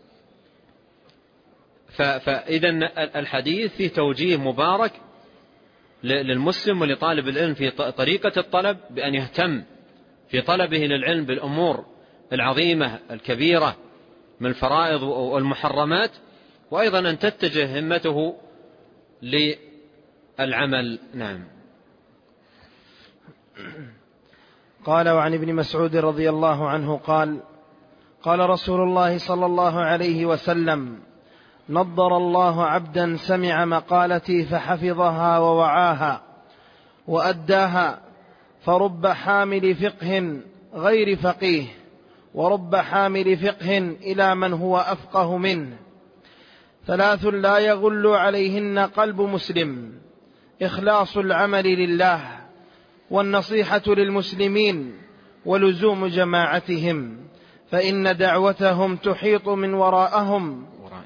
فإذا الحديث فيه توجيه مبارك للمسلم ولطالب العلم في طريقة الطلب، بأن يهتم في طلبه للعلم بالأمور العظيمة الكبيرة من الفرائض والمحرمات، وأيضا أن تتجه همته للعمل. نعم. قال: وعن ابن مسعود رضي الله عنه قال: قال رسول الله صلى الله عليه وسلم: نضر الله عبدا سمع مقالتي فحفظها ووعاها وأداها، فرب حامل فقه غير فقيه، ورب حامل فقه إلى من هو أفقه منه. 3 لا يغل عليهن قلب مسلم: إخلاص العمل لله، والنصيحة للمسلمين، ولزوم جماعتهم، فإن دعوتهم تحيط من وراءهم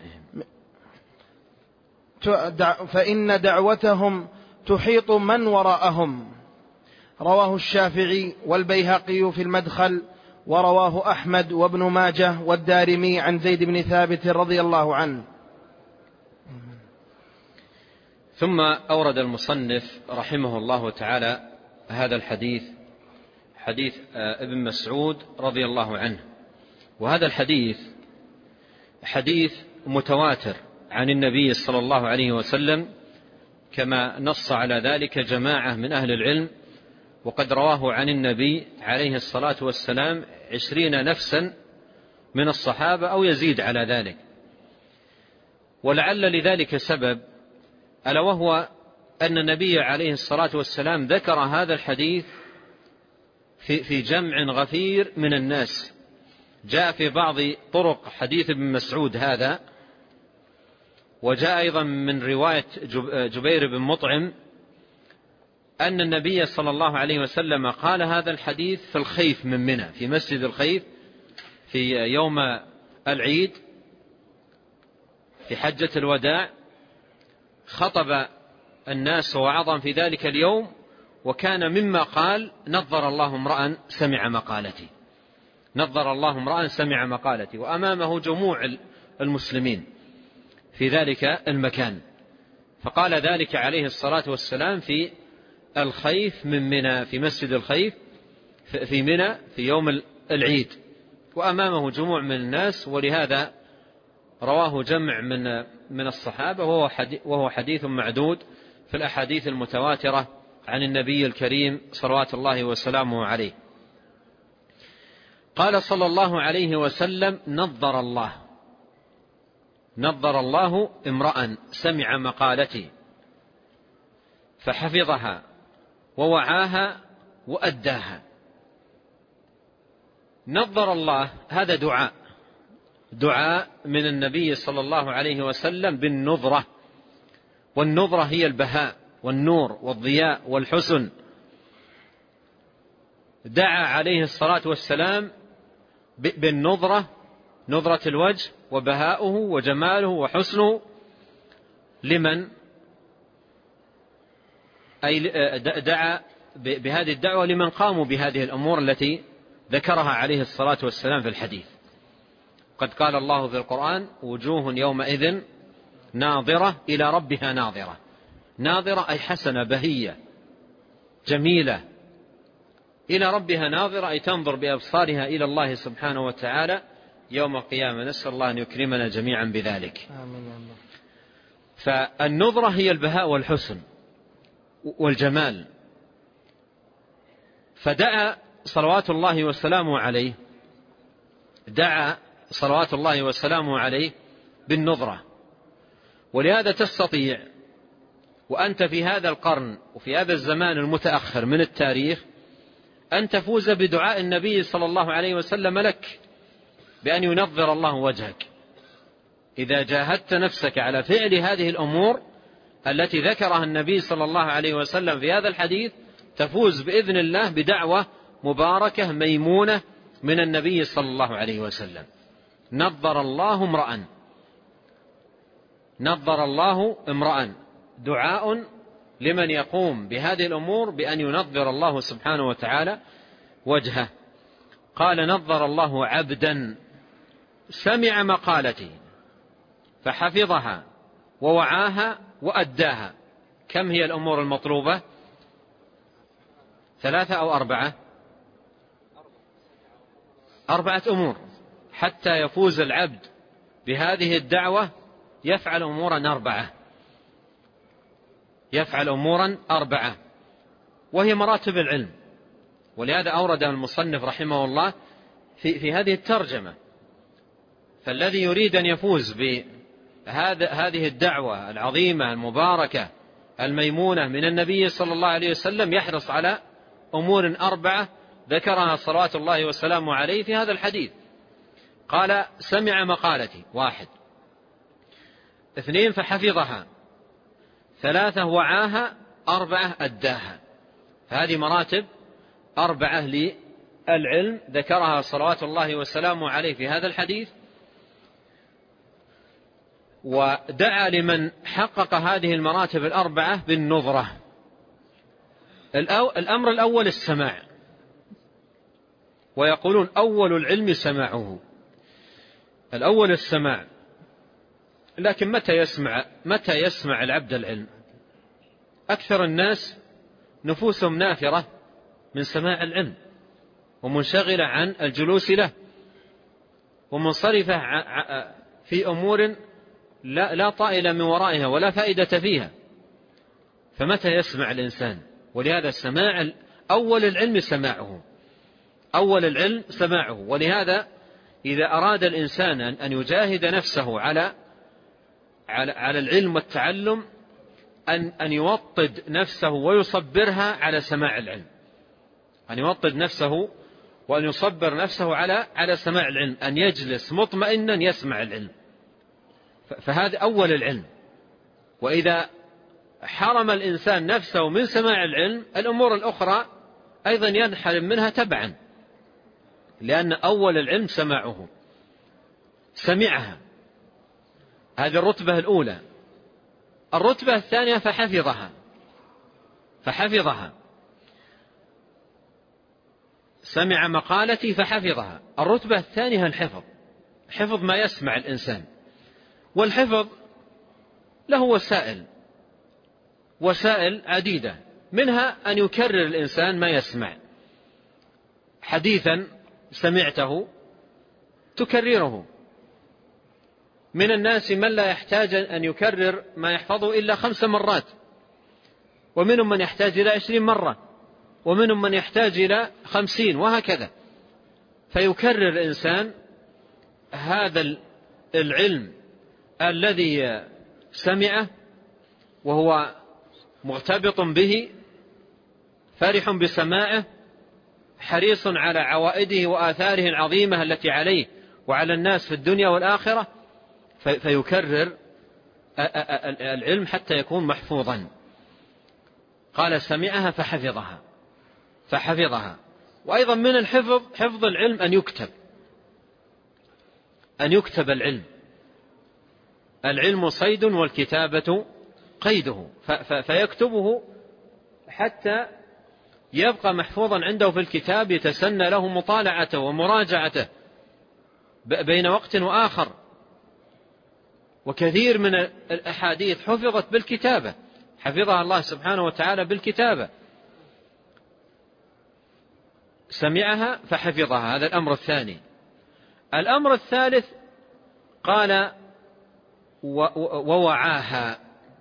فإن دعوتهم تحيط من وراءهم. رواه الشافعي والبيهقي في المدخل، ورواه أحمد وابن ماجه والدارمي عن زيد بن ثابت رضي الله عنه. ثم أورد المصنف رحمه الله تعالى هذا الحديث، حديث ابن مسعود رضي الله عنه. وهذا الحديث حديث متواتر عن النبي صلى الله عليه وسلم، كما نص على ذلك جماعة من أهل العلم، وقد رواه عن النبي عليه الصلاة والسلام 20 نفسا من الصحابة أو يزيد على ذلك. ولعل لذلك سبب، ألا وهو أن النبي عليه الصلاة والسلام ذكر هذا الحديث في جمع غفير من الناس. جاء في بعض طرق حديث ابن مسعود هذا، وجاء أيضا من رواية جبير بن مطعم أن النبي صلى الله عليه وسلم قال هذا الحديث في الخيف من منى، في مسجد الخيف في يوم العيد في حجة الوداع، خطب الناس ووعظهم في ذلك اليوم، وكان مما قال: نظر الله امرأ سمع مقالتي، نظر الله امرأ سمع مقالتي، وأمامه جموع المسلمين في ذلك المكان. فقال ذلك عليه الصلاة والسلام في الخيف من منى، في مسجد الخيف في منى في يوم العيد، وأمامه جموع من الناس. ولهذا رواه جمع من الصحابة، وهو حديث معدود في الأحاديث المتواترة عن النبي الكريم صلوات الله وسلامه عليه. قال صلى الله عليه وسلم: نظر الله امرأ سمع مقالتي فحفظها ووعاها وأداها. نظر الله، هذا دعاء من النبي صلى الله عليه وسلم بالنظرة، والنظرة هي البهاء والنور والضياء والحسن. دعا عليه الصلاة والسلام بالنظرة، نظرة الوجه، وبهاؤه وجماله وحسنه لمن؟ أي دعا بهذه الدعوة لمن قاموا بهذه الأمور التي ذكرها عليه الصلاة والسلام في الحديث. قد قال الله في القرآن: وجوه يومئذ ناظرة إلى ربها ناظرة. ناظرة أي حسنة بهية جميلة، إلى ربها ناظرة أي تنظر بأبصارها إلى الله سبحانه وتعالى يوم القيامة. نسأل الله أن يكرمنا جميعا بذلك. آمين. فالنظرة هي البهاء والحسن والجمال. فدعا صلوات الله وسلامه عليه بالنظرة. ولهذا تستطيع وأنت في هذا القرن وفي هذا الزمان المتأخر من التاريخ أن تفوز بدعاء النبي صلى الله عليه وسلم لك بأن ينظر الله وجهك إذا جاهدت نفسك على فعل هذه الأمور التي ذكرها النبي صلى الله عليه وسلم في هذا الحديث. تفوز بإذن الله بدعوة مباركة ميمونة من النبي صلى الله عليه وسلم. نظر الله امرأ، دعاء لمن يقوم بهذه الأمور بأن ينظر الله سبحانه وتعالى وجهه. قال: نظر الله عبدا سمع مقالتي فحفظها ووعاها وأداها. كم هي الأمور المطلوبة؟ 3 أو 4؟ 4 أمور. حتى يفوز العبد بهذه الدعوة يفعل أمورا 4 وهي مراتب العلم. ولهذا أورد المصنف رحمه الله في هذه الترجمة. فالذي يريد أن يفوز بهذه الدعوة العظيمة المباركة الميمونة من النبي صلى الله عليه وسلم يحرص على أمور 4 ذكرها صلوات الله وسلامه عليه في هذا الحديث. قال: سمع مقالتي، 1. 2 فحفظها، 3 وعاها، 4 أداها. فهذه مراتب 4 للعلم ذكرها صلوات الله وسلامه عليه في هذا الحديث. ودعا لمن حقق هذه المراتب 4 بالنظرة. الأمر الأول السماع، ويقولون أول العلم سماعه. الأول السماع. لكن متى يسمع العبد العلم؟ أكثر الناس نفوسهم نافرة من سماع العلم ومنشغلة عن الجلوس له ومنصرفة في أمور لا طائل من ورائها ولا فائدة فيها. فمتى يسمع الإنسان؟ ولهذا السماع أول العلم سماعه. ولهذا إذا أراد الإنسان أن يجاهد نفسه على العلم والتعلم أن يوطد نفسه ويصبرها على سماع العلم. أن يوطد نفسه وأن يصبر نفسه على سماع العلم، أن يجلس مطمئنا يسمع العلم. فهذا أول العلم. وإذا حرم الإنسان نفسه من سماع العلم الأمور الأخرى أيضا ينحرم منها تبعا، لأن أول العلم سماعه. سمعها، هذه الرتبة الأولى. الرتبة الثانية فحفظها. سمع مقالتي فحفظها. الرتبة الثانية الحفظ، حفظ ما يسمع الإنسان. والحفظ له وسائل عديدة، منها أن يكرر الإنسان ما يسمع. حديثا سمعته تكرره. من الناس من لا يحتاج أن يكرر ما يحفظه إلا 5 مرات، ومنهم من يحتاج إلى 20 مرة، ومنهم من يحتاج إلى 50، وهكذا. فيكرر الإنسان هذا العلم الذي سمعه وهو مرتبط به، فرح بسماعه، حريص على عوائده وآثاره العظيمة التي عليه وعلى الناس في الدنيا والآخرة، فيكرر العلم حتى يكون محفوظا. قال: سمعها فحفظها. وأيضا من الحفظ، حفظ العلم، أن يكتب العلم العلم صيد والكتابة قيده، فيكتبه حتى يبقى محفوظا عنده في الكتاب، يتسنى له مطالعته ومراجعته بين وقت وآخر. وكثير من الأحاديث حفظت بالكتابة، حفظها الله سبحانه وتعالى بالكتابة، سمعها فحفظها. هذا الأمر الثاني. الأمر الثالث قال ووعاها،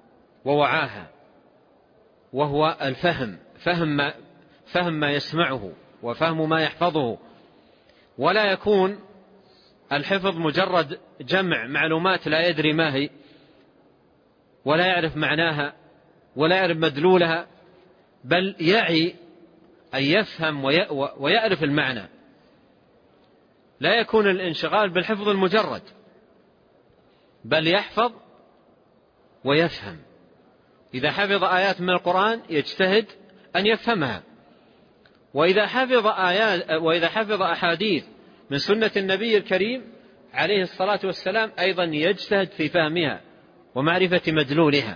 وهو الفهم، فهم ما يسمعه وفهم ما يحفظه. ولا يكون الحفظ مجرد جمع معلومات لا يدري ما هي، ولا يعرف معناها، ولا يعرف مدلولها، بل يعي أن يفهم ويعرف المعنى. لا يكون الانشغال بالحفظ المجرد، بل يحفظ ويفهم. إذا حفظ آيات من القرآن يجتهد أن يفهمها، وإذا حفظ أحاديث من سنة النبي الكريم عليه الصلاة والسلام أيضا يجتهد في فهمها ومعرفة مدلولها.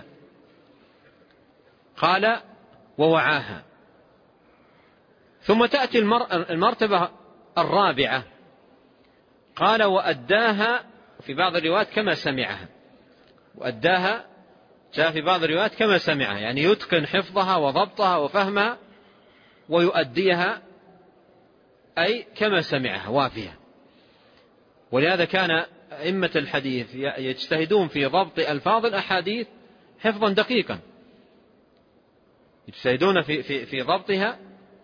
قال ووعاها. ثم تأتي المرتبة الرابعة، قال وأداها في بعض الروايات كما سمعها. وأداها جاء في بعض الروايات كما سمعها، يعني يتقن حفظها وضبطها وفهمها ويؤديها أي كما سمعها وافية. ولهذا كان أئمة الحديث يجتهدون في ضبط ألفاظ الأحاديث حفظا دقيقا، يجتهدون في ضبطها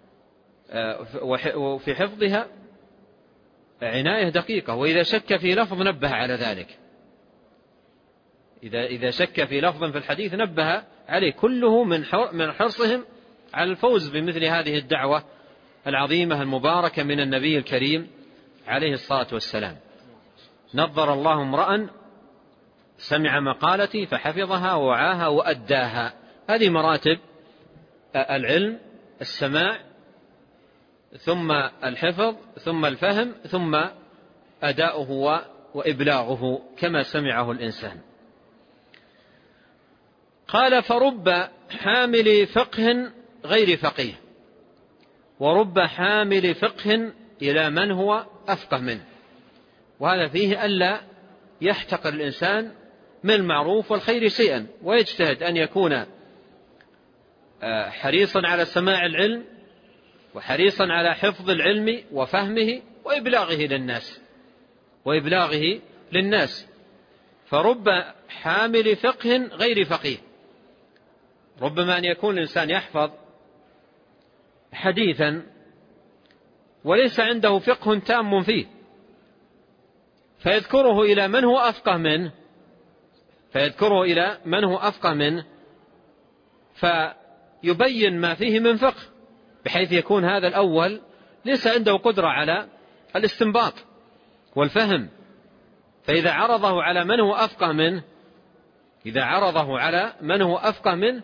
وفي حفظها عناية دقيقة. وإذا شك في لفظ نبه على ذلك، إذا شك في لفظ في الحديث نبه عليه. كله من حرصهم على الفوز بمثل هذه الدعوة العظيمة المباركة من النبي الكريم عليه الصلاة والسلام. نظر الله امرأ سمع مقالتي فحفظها ووعاها وأداها. هذه مراتب العلم: السماع، ثم الحفظ، ثم الفهم، ثم أداؤه وإبلاغه كما سمعه الإنسان. قال فرب حامل فقه غير فقيه، ورب حامل فقه إلى من هو أفقه منه. وهذا فيه ألا يحتقر الإنسان من المعروف والخير شيئا، ويجتهد أن يكون حريصا على سماع العلم، وحريصا على حفظ العلم وفهمه وإبلاغه للناس. فرب حامل فقه غير فقيه، ربما أن يكون الإنسان يحفظ حديثا وليس عنده فقه تام فيه، فيذكره إلى من هو أفقه منه، فيبين ما فيه من فقه، بحيث يكون هذا الأول ليس عنده قدرة على الاستنباط والفهم. فإذا عرضه على من هو أفقه منه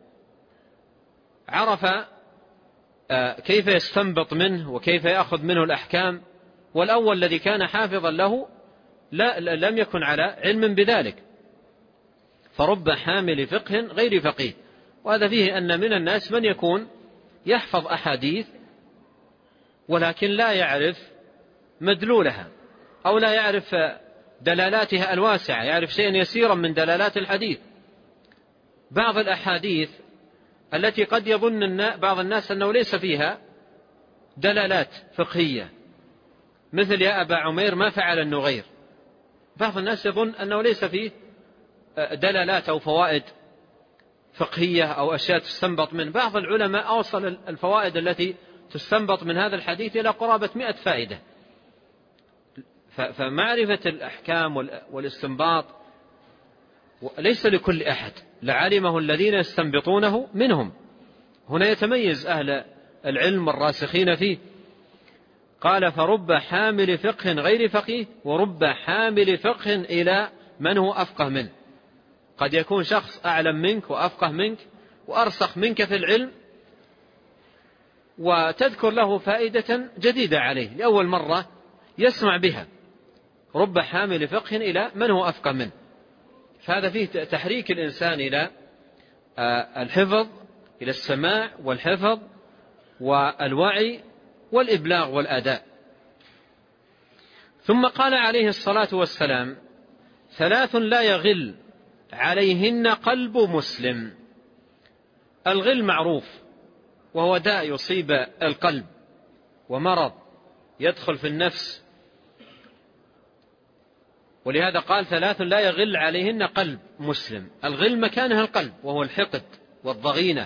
عرف كيف يستنبط منه وكيف يأخذ منه الأحكام. والأول الذي كان حافظا له لم يكن على علم بذلك. فرب حامل فقه غير فقيه. وهذا فيه أن من الناس من يكون يحفظ أحاديث ولكن لا يعرف مدلولها، أو لا يعرف دلالاتها الواسعة، يعرف شيئا يسيرا من دلالات الحديث. بعض الأحاديث التي قد يظن بعض الناس أنه ليس فيها دلالات فقهية، مثل يا أبا عمير ما فعل النغير، بعض الناس يظن أنه ليس فيه دلالات أو فوائد فقهية أو أشياء تستنبط من. بعض العلماء أوصل الفوائد التي تستنبط من هذا الحديث إلى قرابة 100 فائدة. فمعرفة الأحكام والاستنباط ليس لكل أحد، لعلمه الذين يستنبطونه منهم. هنا يتميز أهل العلم الراسخين فيه. قال فرب حامل فقه غير فقيه، ورب حامل فقه إلى من هو أفقه منه. قد يكون شخص أعلم منك وأفقه منك وأرسخ منك في العلم، وتذكر له فائدة جديدة عليه لأول مرة يسمع بها. رب حامل فقه إلى من هو أفقه منه، فهذا فيه تحريك الإنسان إلى الحفظ، إلى السماع والحفظ والوعي والإبلاغ والأداء. ثم قال عليه الصلاة والسلام: 3 لا يغل عليهن قلب مسلم. الغل معروف، وهو داء يصيب القلب ومرض يدخل في النفس، ولهذا قال: 3 لا يغل عليهن قلب مسلم. الغل مكانها القلب، وهو الحقد والضغينة،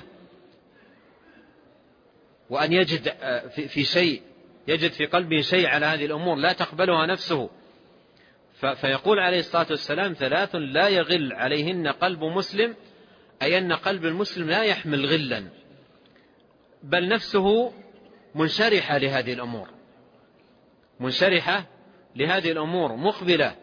وأن يجد في شيء، يجد في قلبه شيء على هذه الأمور لا تقبلها نفسه. فيقول عليه الصلاة والسلام: 3 لا يغل عليهن قلب مسلم، أي أن قلب المسلم لا يحمل غلا، بل نفسه منشرحة لهذه الأمور، منشرحة لهذه الأمور مقبلة.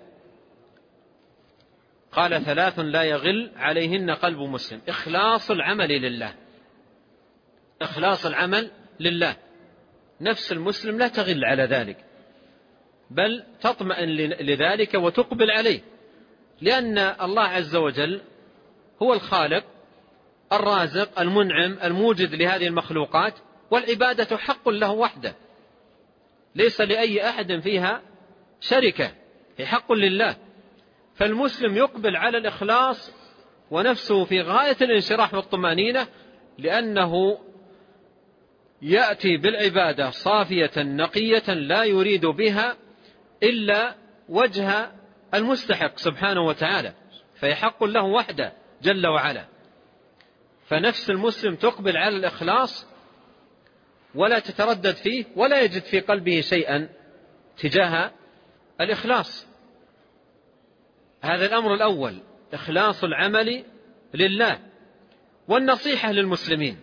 قال: 3 لا يغل عليهن قلب مسلم. إخلاص العمل لله، إخلاص العمل لله. نفس المسلم لا تغل على ذلك، بل تطمئن لذلك وتقبل عليه، لأن الله عز وجل هو الخالق الرازق المنعم الموجد لهذه المخلوقات، والعبادة حق له وحده، ليس لأي أحد فيها شركة، هي حق لله. فالمسلم يقبل على الإخلاص ونفسه في غاية الانشراح والطمأنينة، لأنه يأتي بالعبادة صافية نقية لا يريد بها إلا وجه المستحق سبحانه وتعالى، فيحق له وحده جل وعلا. فنفس المسلم تقبل على الإخلاص ولا تتردد فيه، ولا يجد في قلبه شيئا تجاه الإخلاص. هذا الأمر الأول، إخلاص العمل لله. والنصيحة للمسلمين،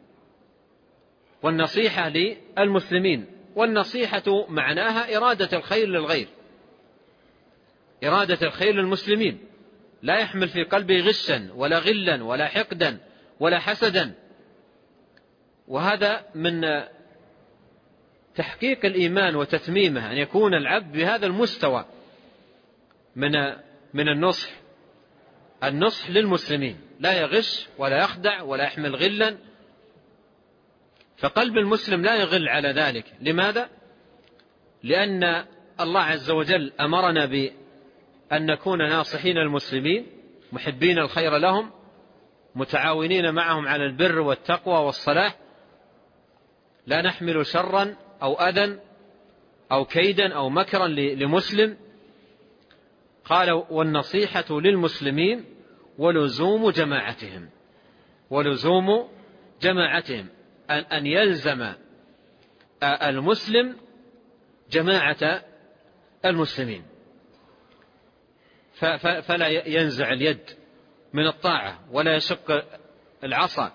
والنصيحة للمسلمين، والنصيحة معناها إرادة الخير للغير، إرادة الخير للمسلمين، لا يحمل في قلبه غشا ولا غلا ولا حقدا ولا حسدا. وهذا من تحقيق الإيمان وتتميمه، أن يكون العبد بهذا المستوى من النصح للمسلمين، لا يغش ولا يخدع ولا يحمل غلا. فقلب المسلم لا يغل على ذلك. لماذا؟ لأن الله عز وجل أمرنا بأن نكون ناصحين المسلمين، محبين الخير لهم، متعاونين معهم على البر والتقوى والصلاح، لا نحمل شرا أو أذى أو كيدا أو مكرا لمسلم. قال: والنصيحة للمسلمين ولزوم جماعتهم، ولزوم جماعتهم، أن يلزم المسلم جماعة المسلمين، فلا ينزع اليد من الطاعة، ولا يشق العصا،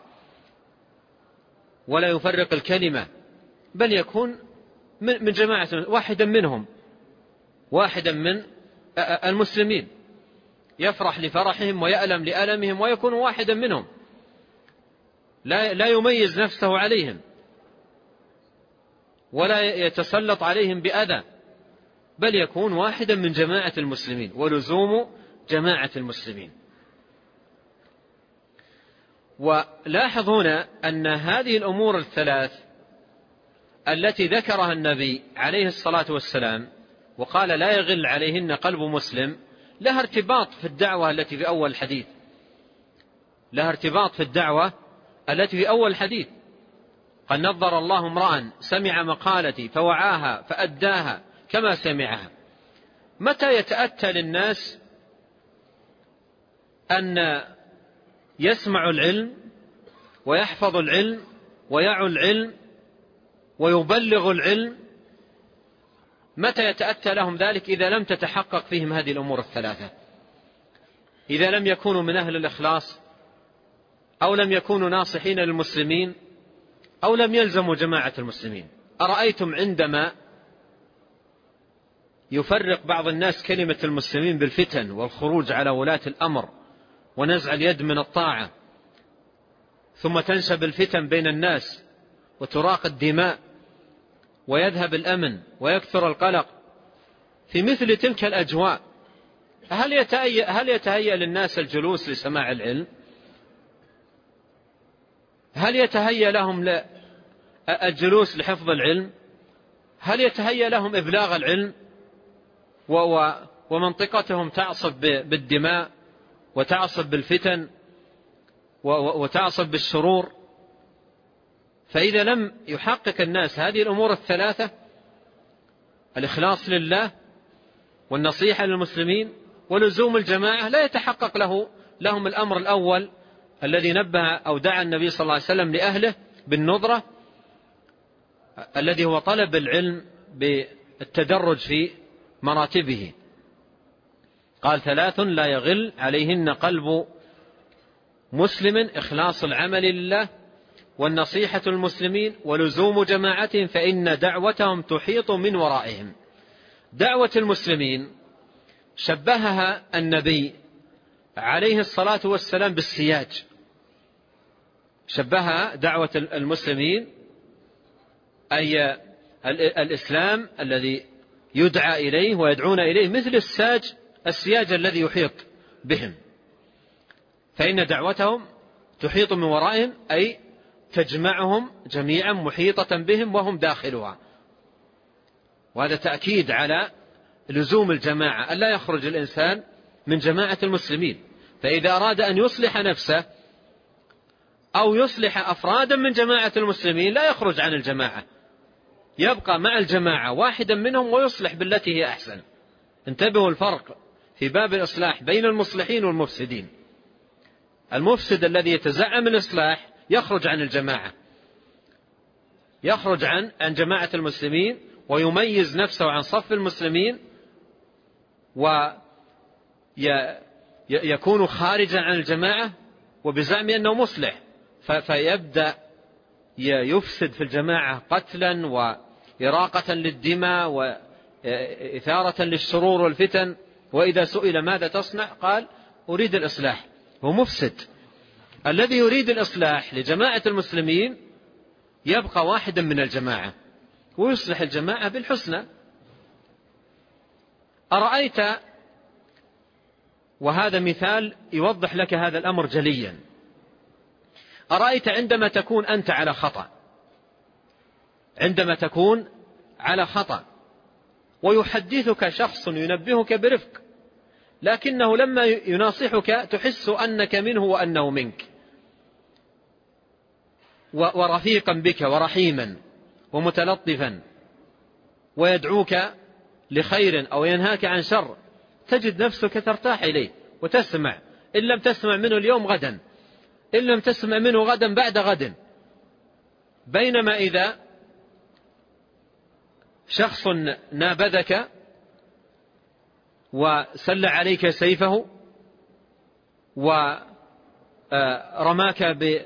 ولا يفرق الكلمة، بل يكون من جماعة، واحدا منهم، واحدا من المسلمين، يفرح لفرحهم ويألم لألمهم، ويكون واحدا منهم، لا يميز نفسه عليهم، ولا يتسلط عليهم بأذى، بل يكون واحدا من جماعة المسلمين، ولزوم جماعة المسلمين. ولاحظ هنا أن هذه الأمور الثلاث التي ذكرها النبي عليه الصلاة والسلام وقال: لا يغل عليهن قلب مسلم، لها ارتباط في الدعوة التي في أول الحديث، لها ارتباط في الدعوة التي في أول الحديث. قد نظر الله امرأ سمع مقالتي فوعاها فأداها كما سمعها. متى يتأتى للناس أن يسمع العلم ويحفظ العلم ويعو العلم ويبلغ العلم؟ متى يتأتى لهم ذلك؟ إذا لم تتحقق فيهم هذه الأمور الثلاثة، إذا لم يكونوا من أهل الإخلاص، أو لم يكونوا ناصحين للمسلمين، أو لم يلزموا جماعة المسلمين. أرأيتم عندما يفرق بعض الناس كلمة المسلمين بالفتن والخروج على ولاة الأمر ونزع اليد من الطاعة، ثم تنشب الفتن بين الناس وتراق الدماء ويذهب الأمن ويكثر القلق، في مثل تلك الأجواء هل يتهيأ للناس الجلوس لسماع العلم؟ هل يتهيأ لهم الجلوس لحفظ العلم؟ هل يتهيأ لهم إبلاغ العلم؟ ومنطقتهم تعصف بالدماء وتعصف بالفتن وتعصف بالشرور. فإذا لم يحقق الناس هذه الأمور الثلاثة، الإخلاص لله والنصيحة للمسلمين ولزوم الجماعة، لا يتحقق لهم الأمر الأول الذي نبه أو دعا النبي صلى الله عليه وسلم لأهله بالنظرة، الذي هو طلب العلم بالتدرج في مراتبه. قال: 3 لا يغل عليهن قلب مسلم: إخلاص العمل لله والنصيحة للمسلمين ولزوم جماعتهم فإن دعوتهم تحيط من ورائهم. دعوة المسلمين شبهها النبي عليه الصلاة والسلام بالسياج، شبهها دعوة المسلمين أي الإسلام الذي يدعى إليه ويدعون إليه مثل السياج الذي يحيط بهم، فإن دعوتهم تحيط من ورائهم أي تجمعهم جميعا محيطة بهم وهم داخلها. وهذا تأكيد على لزوم الجماعة، ألا يخرج الإنسان من جماعة المسلمين. فإذا أراد أن يصلح نفسه أو يصلح أفرادا من جماعة المسلمين لا يخرج عن الجماعة، يبقى مع الجماعة واحدا منهم ويصلح بالتي هي أحسن. انتبهوا الفرق في باب الإصلاح بين المصلحين والمفسدين. المفسد الذي يتزعم الإصلاح يخرج عن الجماعة، يخرج عن جماعة المسلمين ويميز نفسه عن صف المسلمين ويكون خارجا عن الجماعة وبزعم أنه مصلح، فيبدأ يفسد في الجماعة قتلا وإراقة للدماء وإثارة للشرور والفتن. وإذا سئل ماذا تصنع قال: أريد الإصلاح. هو مفسد. الذي يريد الإصلاح لجماعة المسلمين يبقى واحدا من الجماعة ويصلح الجماعة بالحسنى. أرأيت، وهذا مثال يوضح لك هذا الأمر جليا، أرأيت عندما تكون أنت على خطأ، عندما تكون على خطأ ويحدثك شخص ينبهك برفق، لكنه لما يناصحك تحس أنك منه وأنه منك، ورفيقا بك ورحيما ومتلطفا ويدعوك لخير أو ينهاك عن شر، تجد نفسك ترتاح إليه وتسمع، إن لم تسمع منه اليوم غدا، إن لم تسمع منه غدا بعد غد. بينما إذا شخص نابذك وسل عليك سيفه ورماك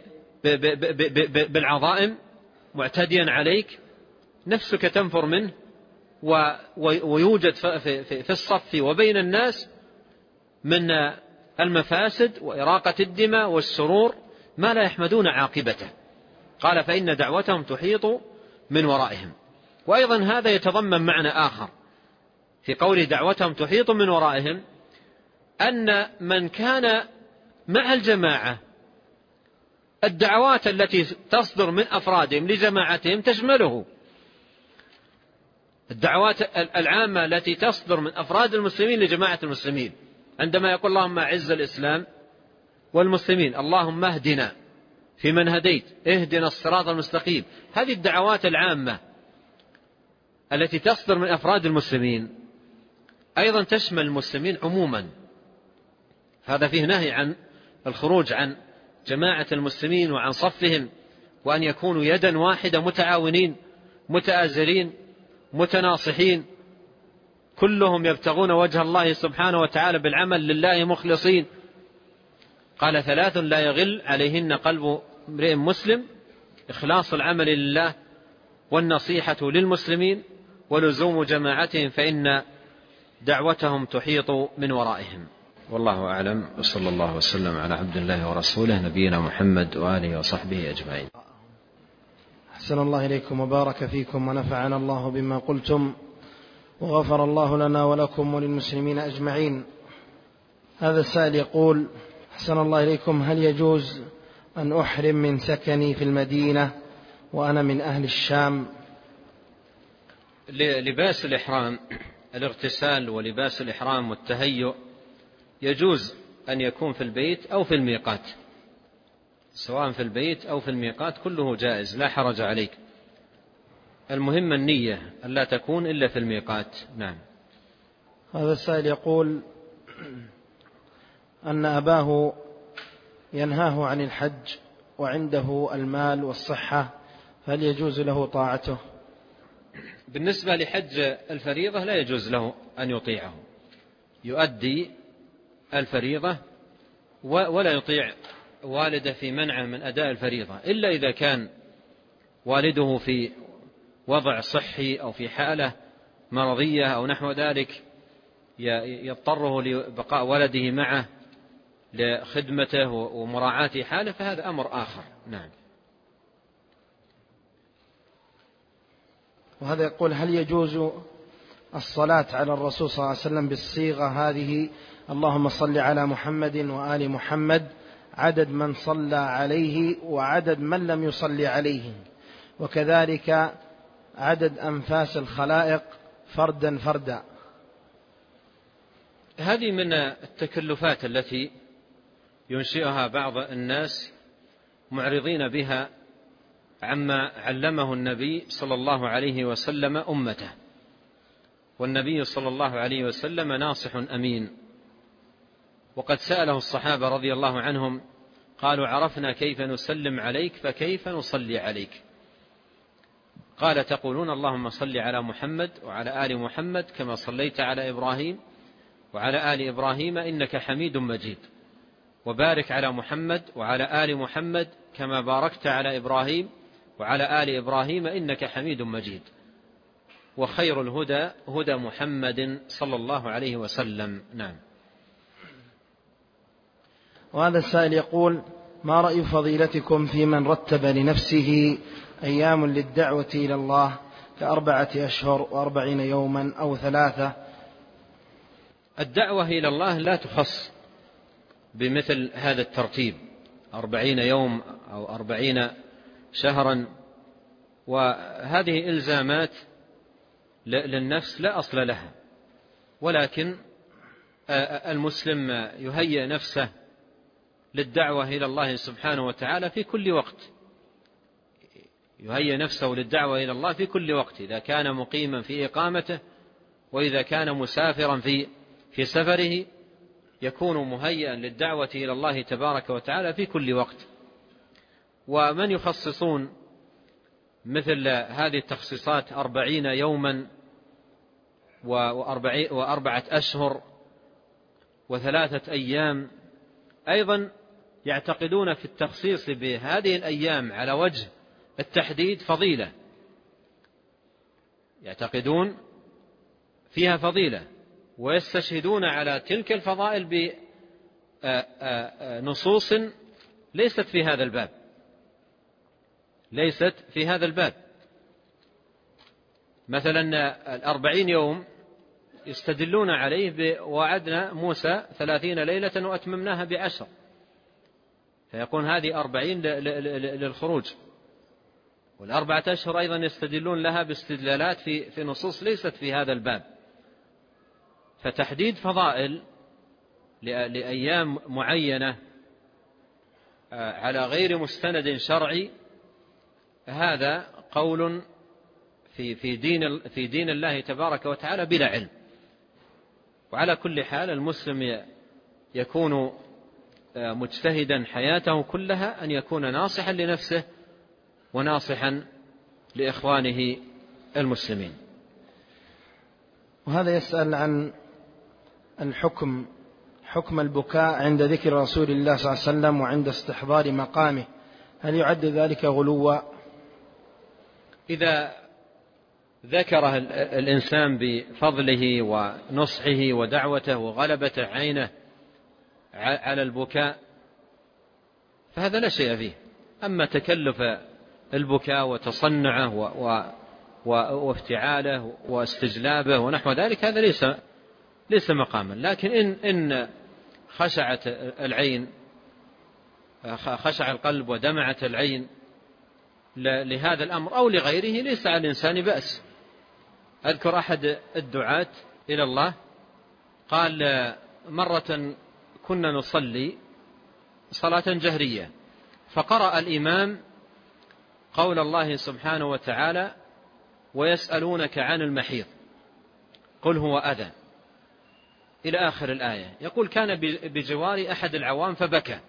بالعظائم معتديا عليك، نفسك تنفر منه ويوجد في الصف وبين الناس من المفاسد وإراقة الدماء والسرور ما لا يحمدون عاقبته. قال: فإن دعوتهم تحيط من ورائهم. وأيضا هذا يتضمن معنى آخر في قول دعوتهم تحيط من ورائهم، أن من كان مع الجماعة الدعوات التي تصدر من أفرادهم لجماعتهم تشمله. الدعوات العامة التي تصدر من أفراد المسلمين لجماعة المسلمين، عندما يقول: اللهم أعز الإسلام والمسلمين، اللهم اهدنا فيمن هديت، اهدنا الصراط المستقيم، هذه الدعوات العامة التي تصدر من أفراد المسلمين أيضا تشمل المسلمين عموما. هذا فيه نهي عن الخروج عن جماعة المسلمين وعن صفهم، وأن يكونوا يدا واحدة متعاونين متآزرين متناصحين، كلهم يبتغون وجه الله سبحانه وتعالى بالعمل لله مخلصين. قال: 3 لا يغل عليهن قلب امرئ مسلم: إخلاص العمل لله والنصيحة للمسلمين ولزوم جماعتهم فإن دعوتهم تحيط من ورائهم. والله أعلم، وصلى الله وسلم على عبد الله ورسوله نبينا محمد وآله وصحبه أجمعين. أحسن الله إليكم وبارك فيكم ونفعنا الله بما قلتم، وغفر الله لنا ولكم وللمسلمين أجمعين. هذا السائل يقول: أحسن الله إليكم، هل يجوز أن أحرم من سكني في المدينة وأنا من أهل الشام؟ لباس الإحرام، الاغتسال ولباس الإحرام والتهيؤ يجوز أن يكون في البيت أو في الميقات، سواء في البيت أو في الميقات كله جائز، لا حرج عليك. المهم النية ألا تكون إلا في الميقات. نعم. هذا السائل يقول أن أباه ينهاه عن الحج وعنده المال والصحة، هل يجوز له طاعته؟ بالنسبة لحج الفريضة لا يجوز له أن يطيعه، يؤدي الفريضة ولا يطيع والده في منعه من أداء الفريضة، إلا إذا كان والده في وضع صحي أو في حالة مرضية أو نحو ذلك يضطره لبقاء ولده معه لخدمته ومراعاة حاله، فهذا أمر آخر. نعم. وهذا يقول: هل يجوز الصلاة على الرسول صلى الله عليه وسلم بالصيغة هذه: اللهم صل على محمد وآل محمد، عدد من صلى عليه وعدد من لم يصلي عليه، وكذلك عدد أنفاس الخلائق فردا فردا؟ هذه من التكلفات التي ينشئها بعض الناس معرضين بها عما علمه النبي صلى الله عليه وسلم أمته، والنبي صلى الله عليه وسلم ناصح أمين، وقد سأله الصحابة رضي الله عنهم قالوا: عرفنا كيف نسلم عليك فكيف نصلي عليك؟ قال: تقولون اللهم صل على محمد وعلى آل محمد كما صليت على إبراهيم وعلى آل إبراهيم إنك حميد مجيد، وبارك على محمد وعلى آل محمد كما باركت على إبراهيم وعلى آل إبراهيم إنك حميد مجيد، وخير الهدى هدى محمد صلى الله عليه وسلم. نعم. وهذا السائل يقول: ما رأي فضيلتكم في من رتب لنفسه أيام للدعوة إلى الله ك4 أشهر و40 يوما أو 3؟ الدعوة إلى الله لا تخص بمثل هذا الترتيب، 40 يوم أو 40 شهرا، وهذه إلزامات للنفس لا أصل لها، ولكن المسلم يهيئ نفسه للدعوة إلى الله سبحانه وتعالى في كل وقت، يهيئ نفسه للدعوة إلى الله في كل وقت، إذا كان مقيما في إقامته وإذا كان مسافرا في سفره يكون مهيئا للدعوة إلى الله تبارك وتعالى في كل وقت. ومن يخصصون مثل هذه التخصيصات 40 يوما و4 أشهر و3 أيام أيضا يعتقدون في التخصيص بهذه الأيام على وجه التحديد فضيلة، يعتقدون فيها فضيلة ويستشهدون على تلك الفضائل بنصوص ليست في هذا الباب، ليست في هذا الباب. مثلا 40 يوم يستدلون عليه بوعدنا موسى 30 ليلة وأتممناها ب10، فيكون هذه 40 للخروج. وال4 أشهر أيضا يستدلون لها باستدلالات في نصوص ليست في هذا الباب. فتحديد فضائل لأيام معينة على غير مستند شرعي هذا قول في دين الله تبارك وتعالى بلا علم. وعلى كل حال المسلم يكون مجتهدا حياته كلها أن يكون ناصحا لنفسه وناصحا لإخوانه المسلمين. وهذا يسأل عن حكم البكاء عند ذكر رسول الله صلى الله عليه وسلم وعند استحضار مقامه، هل يعد ذلك غلوا؟ إذا ذكر الإنسان بفضله ونصحه ودعوته وغلبة عينه على البكاء فهذا لا شيء فيه. أما تكلف البكاء وتصنعه وافتعاله واستجلابه ونحو ذلك هذا ليس مقاما. لكن إن خشعت العين، خشع القلب ودمعت العين لهذا الأمر أو لغيره، ليس على الإنسان بأس. أذكر أحد الدعاة إلى الله قال مرة كنا نصلي صلاة جهرية، فقرأ الإمام قول الله سبحانه وتعالى: ويسألونك عن المحيض قل هو أذى، إلى آخر الآية. يقول كان بجواري أحد العوام فبكى،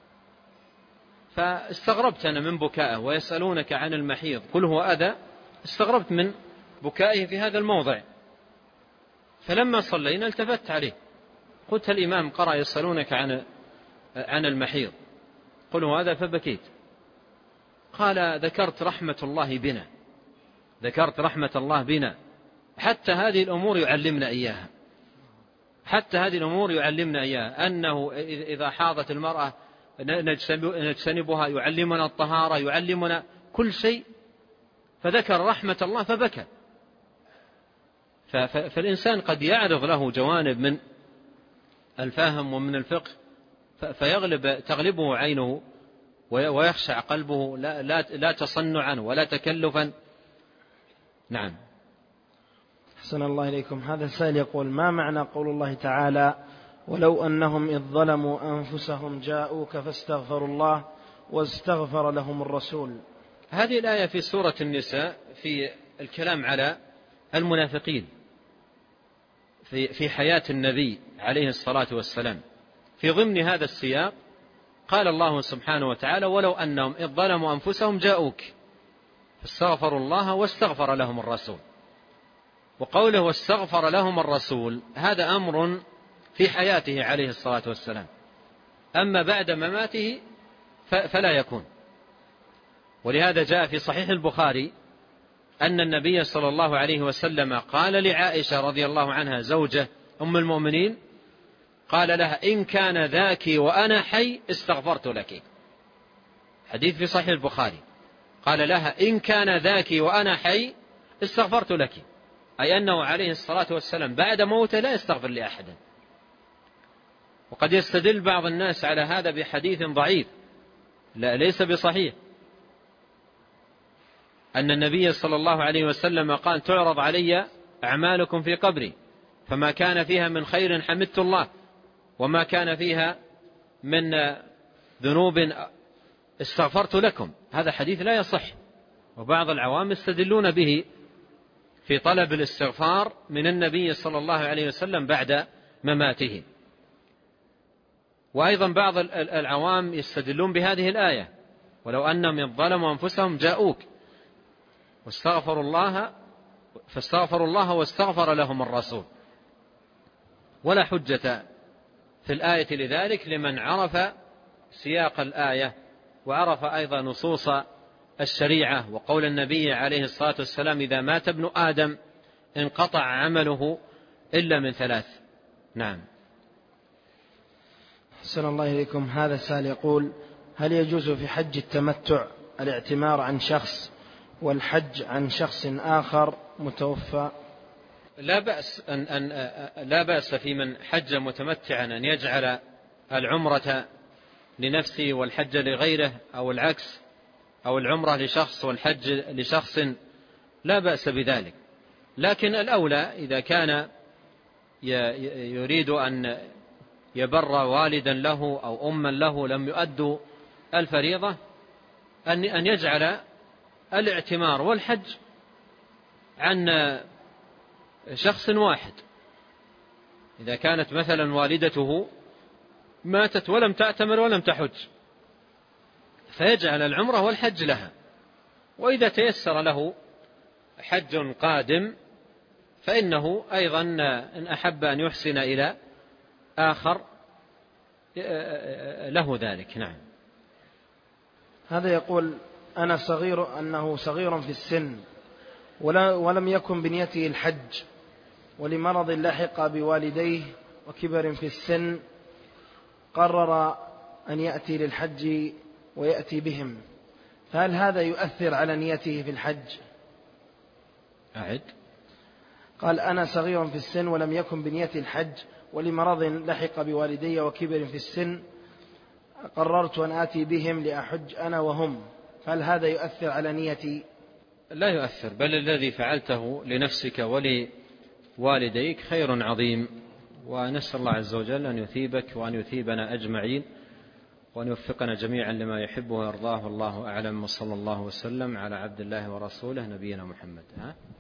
فاستغربت أنا من بكائه، ويسألونك عن المحيض قل هو أذى، استغربت من بكائه في هذا الموضع. فلما صلينا التفت عليه قلت: الإمام قرأ يسألونك عن المحيض قل هو أذى، فبكيت. قال: ذكرت رحمة الله بنا، ذكرت رحمة الله بنا، حتى هذه الأمور يعلمنا إياها، حتى هذه الأمور يعلمنا إياها، أنه إذا حاضت المرأة نجتنبها، يعلمنا الطهارة، يعلمنا كل شيء. فذكر رحمة الله فبكى. فالإنسان قد يعرض له جوانب من الفهم ومن الفقه تغلبه عينه ويخشع قلبه، لا تصنعا ولا تكلفا. نعم. أحسن الله إليكم. هذا السائل يقول: ما معنى قول الله تعالى: ولو أنهم إذ ظلموا أنفسهم جاءوك فاستغفروا الله واستغفر لهم الرسول؟ هذه الآية في سورة النساء في الكلام على المنافقين في حياة النبي عليه الصلاة والسلام. في ضمن هذا السياق قال الله سبحانه وتعالى: ولو أنهم إذ ظلموا أنفسهم جاءوك فاستغفروا الله واستغفر لهم الرسول. وقوله واستغفر لهم الرسول هذا أمر في حياته عليه الصلاة والسلام، أما بعد مماته فلا يكون. ولهذا جاء في صحيح البخاري أن النبي صلى الله عليه وسلم قال لعائشة رضي الله عنها زوجة أم المؤمنين، قال لها: إن كان ذاك وأنا حي استغفرت لك. حديث في صحيح البخاري. قال لها: إن كان ذاك وأنا حي استغفرت لك، أي أنه عليه الصلاة والسلام بعد موته لا يستغفر لأحد. وقد يستدل بعض الناس على هذا بحديث ضعيف ليس بصحيح، أن النبي صلى الله عليه وسلم قال: تعرض علي أعمالكم في قبري، فما كان فيها من خير حمدت الله، وما كان فيها من ذنوب استغفرت لكم. هذا حديث لا يصح، وبعض العوام يستدلون به في طلب الاستغفار من النبي صلى الله عليه وسلم بعد مماته. وأيضا بعض العوام يستدلون بهذه الآية: ولو أنهم ظلموا أنفسهم جاءوك فاستغفروا الله واستغفر لهم الرسول. ولا حجة في الآية لذلك لمن عرف سياق الآية وعرف أيضا نصوص الشريعة وقول النبي عليه الصلاة والسلام: إذا مات ابن آدم انقطع عمله إلا من ثلاث. نعم. أحسن الله إليكم. هذا السائل يقول: هل يجوز في حج التمتع الاعتمار عن شخص والحج عن شخص آخر متوفى؟ لا بأس في من حج متمتعا أن يجعل العمرة لنفسه والحج لغيره، أو العكس، أو العمرة لشخص والحج لشخص، لا بأس بذلك. لكن الأولى إذا كان يريد أن يبر والدا له أو أما له لم يؤدوا الفريضة أن يجعل الاعتمار والحج عن شخص واحد. إذا كانت مثلا والدته ماتت ولم تعتمر ولم تحج فيجعل العمرة والحج لها، وإذا تيسر له حج قادم فإنه أيضا إن أحب أن يحسن إلى آخر له ذلك. نعم. هذا يقول: أنه صغير في السن ولم يكن بنيته الحج، ولمرض لحق بوالديه وكبر في السن قرر أن يأتي للحج ويأتي بهم، فهل هذا يؤثر على نيته في الحج؟ أعد. قال: أنا صغير في السن ولم يكن بنيتي الحج، ولمرض لحق بوالدي وكبر في السن قررت أن آتي بهم لأحج أنا وهم، هل هذا يؤثر على نيتي؟ لا يؤثر، بل الذي فعلته لنفسك ولوالديك خير عظيم، ونسأل الله عز وجل أن يثيبك وأن يثيبنا أجمعين وأن يوفقنا جميعا لما يحبه ويرضاه. والله أعلم، وصلى الله وسلم على عبد الله ورسوله نبينا محمد.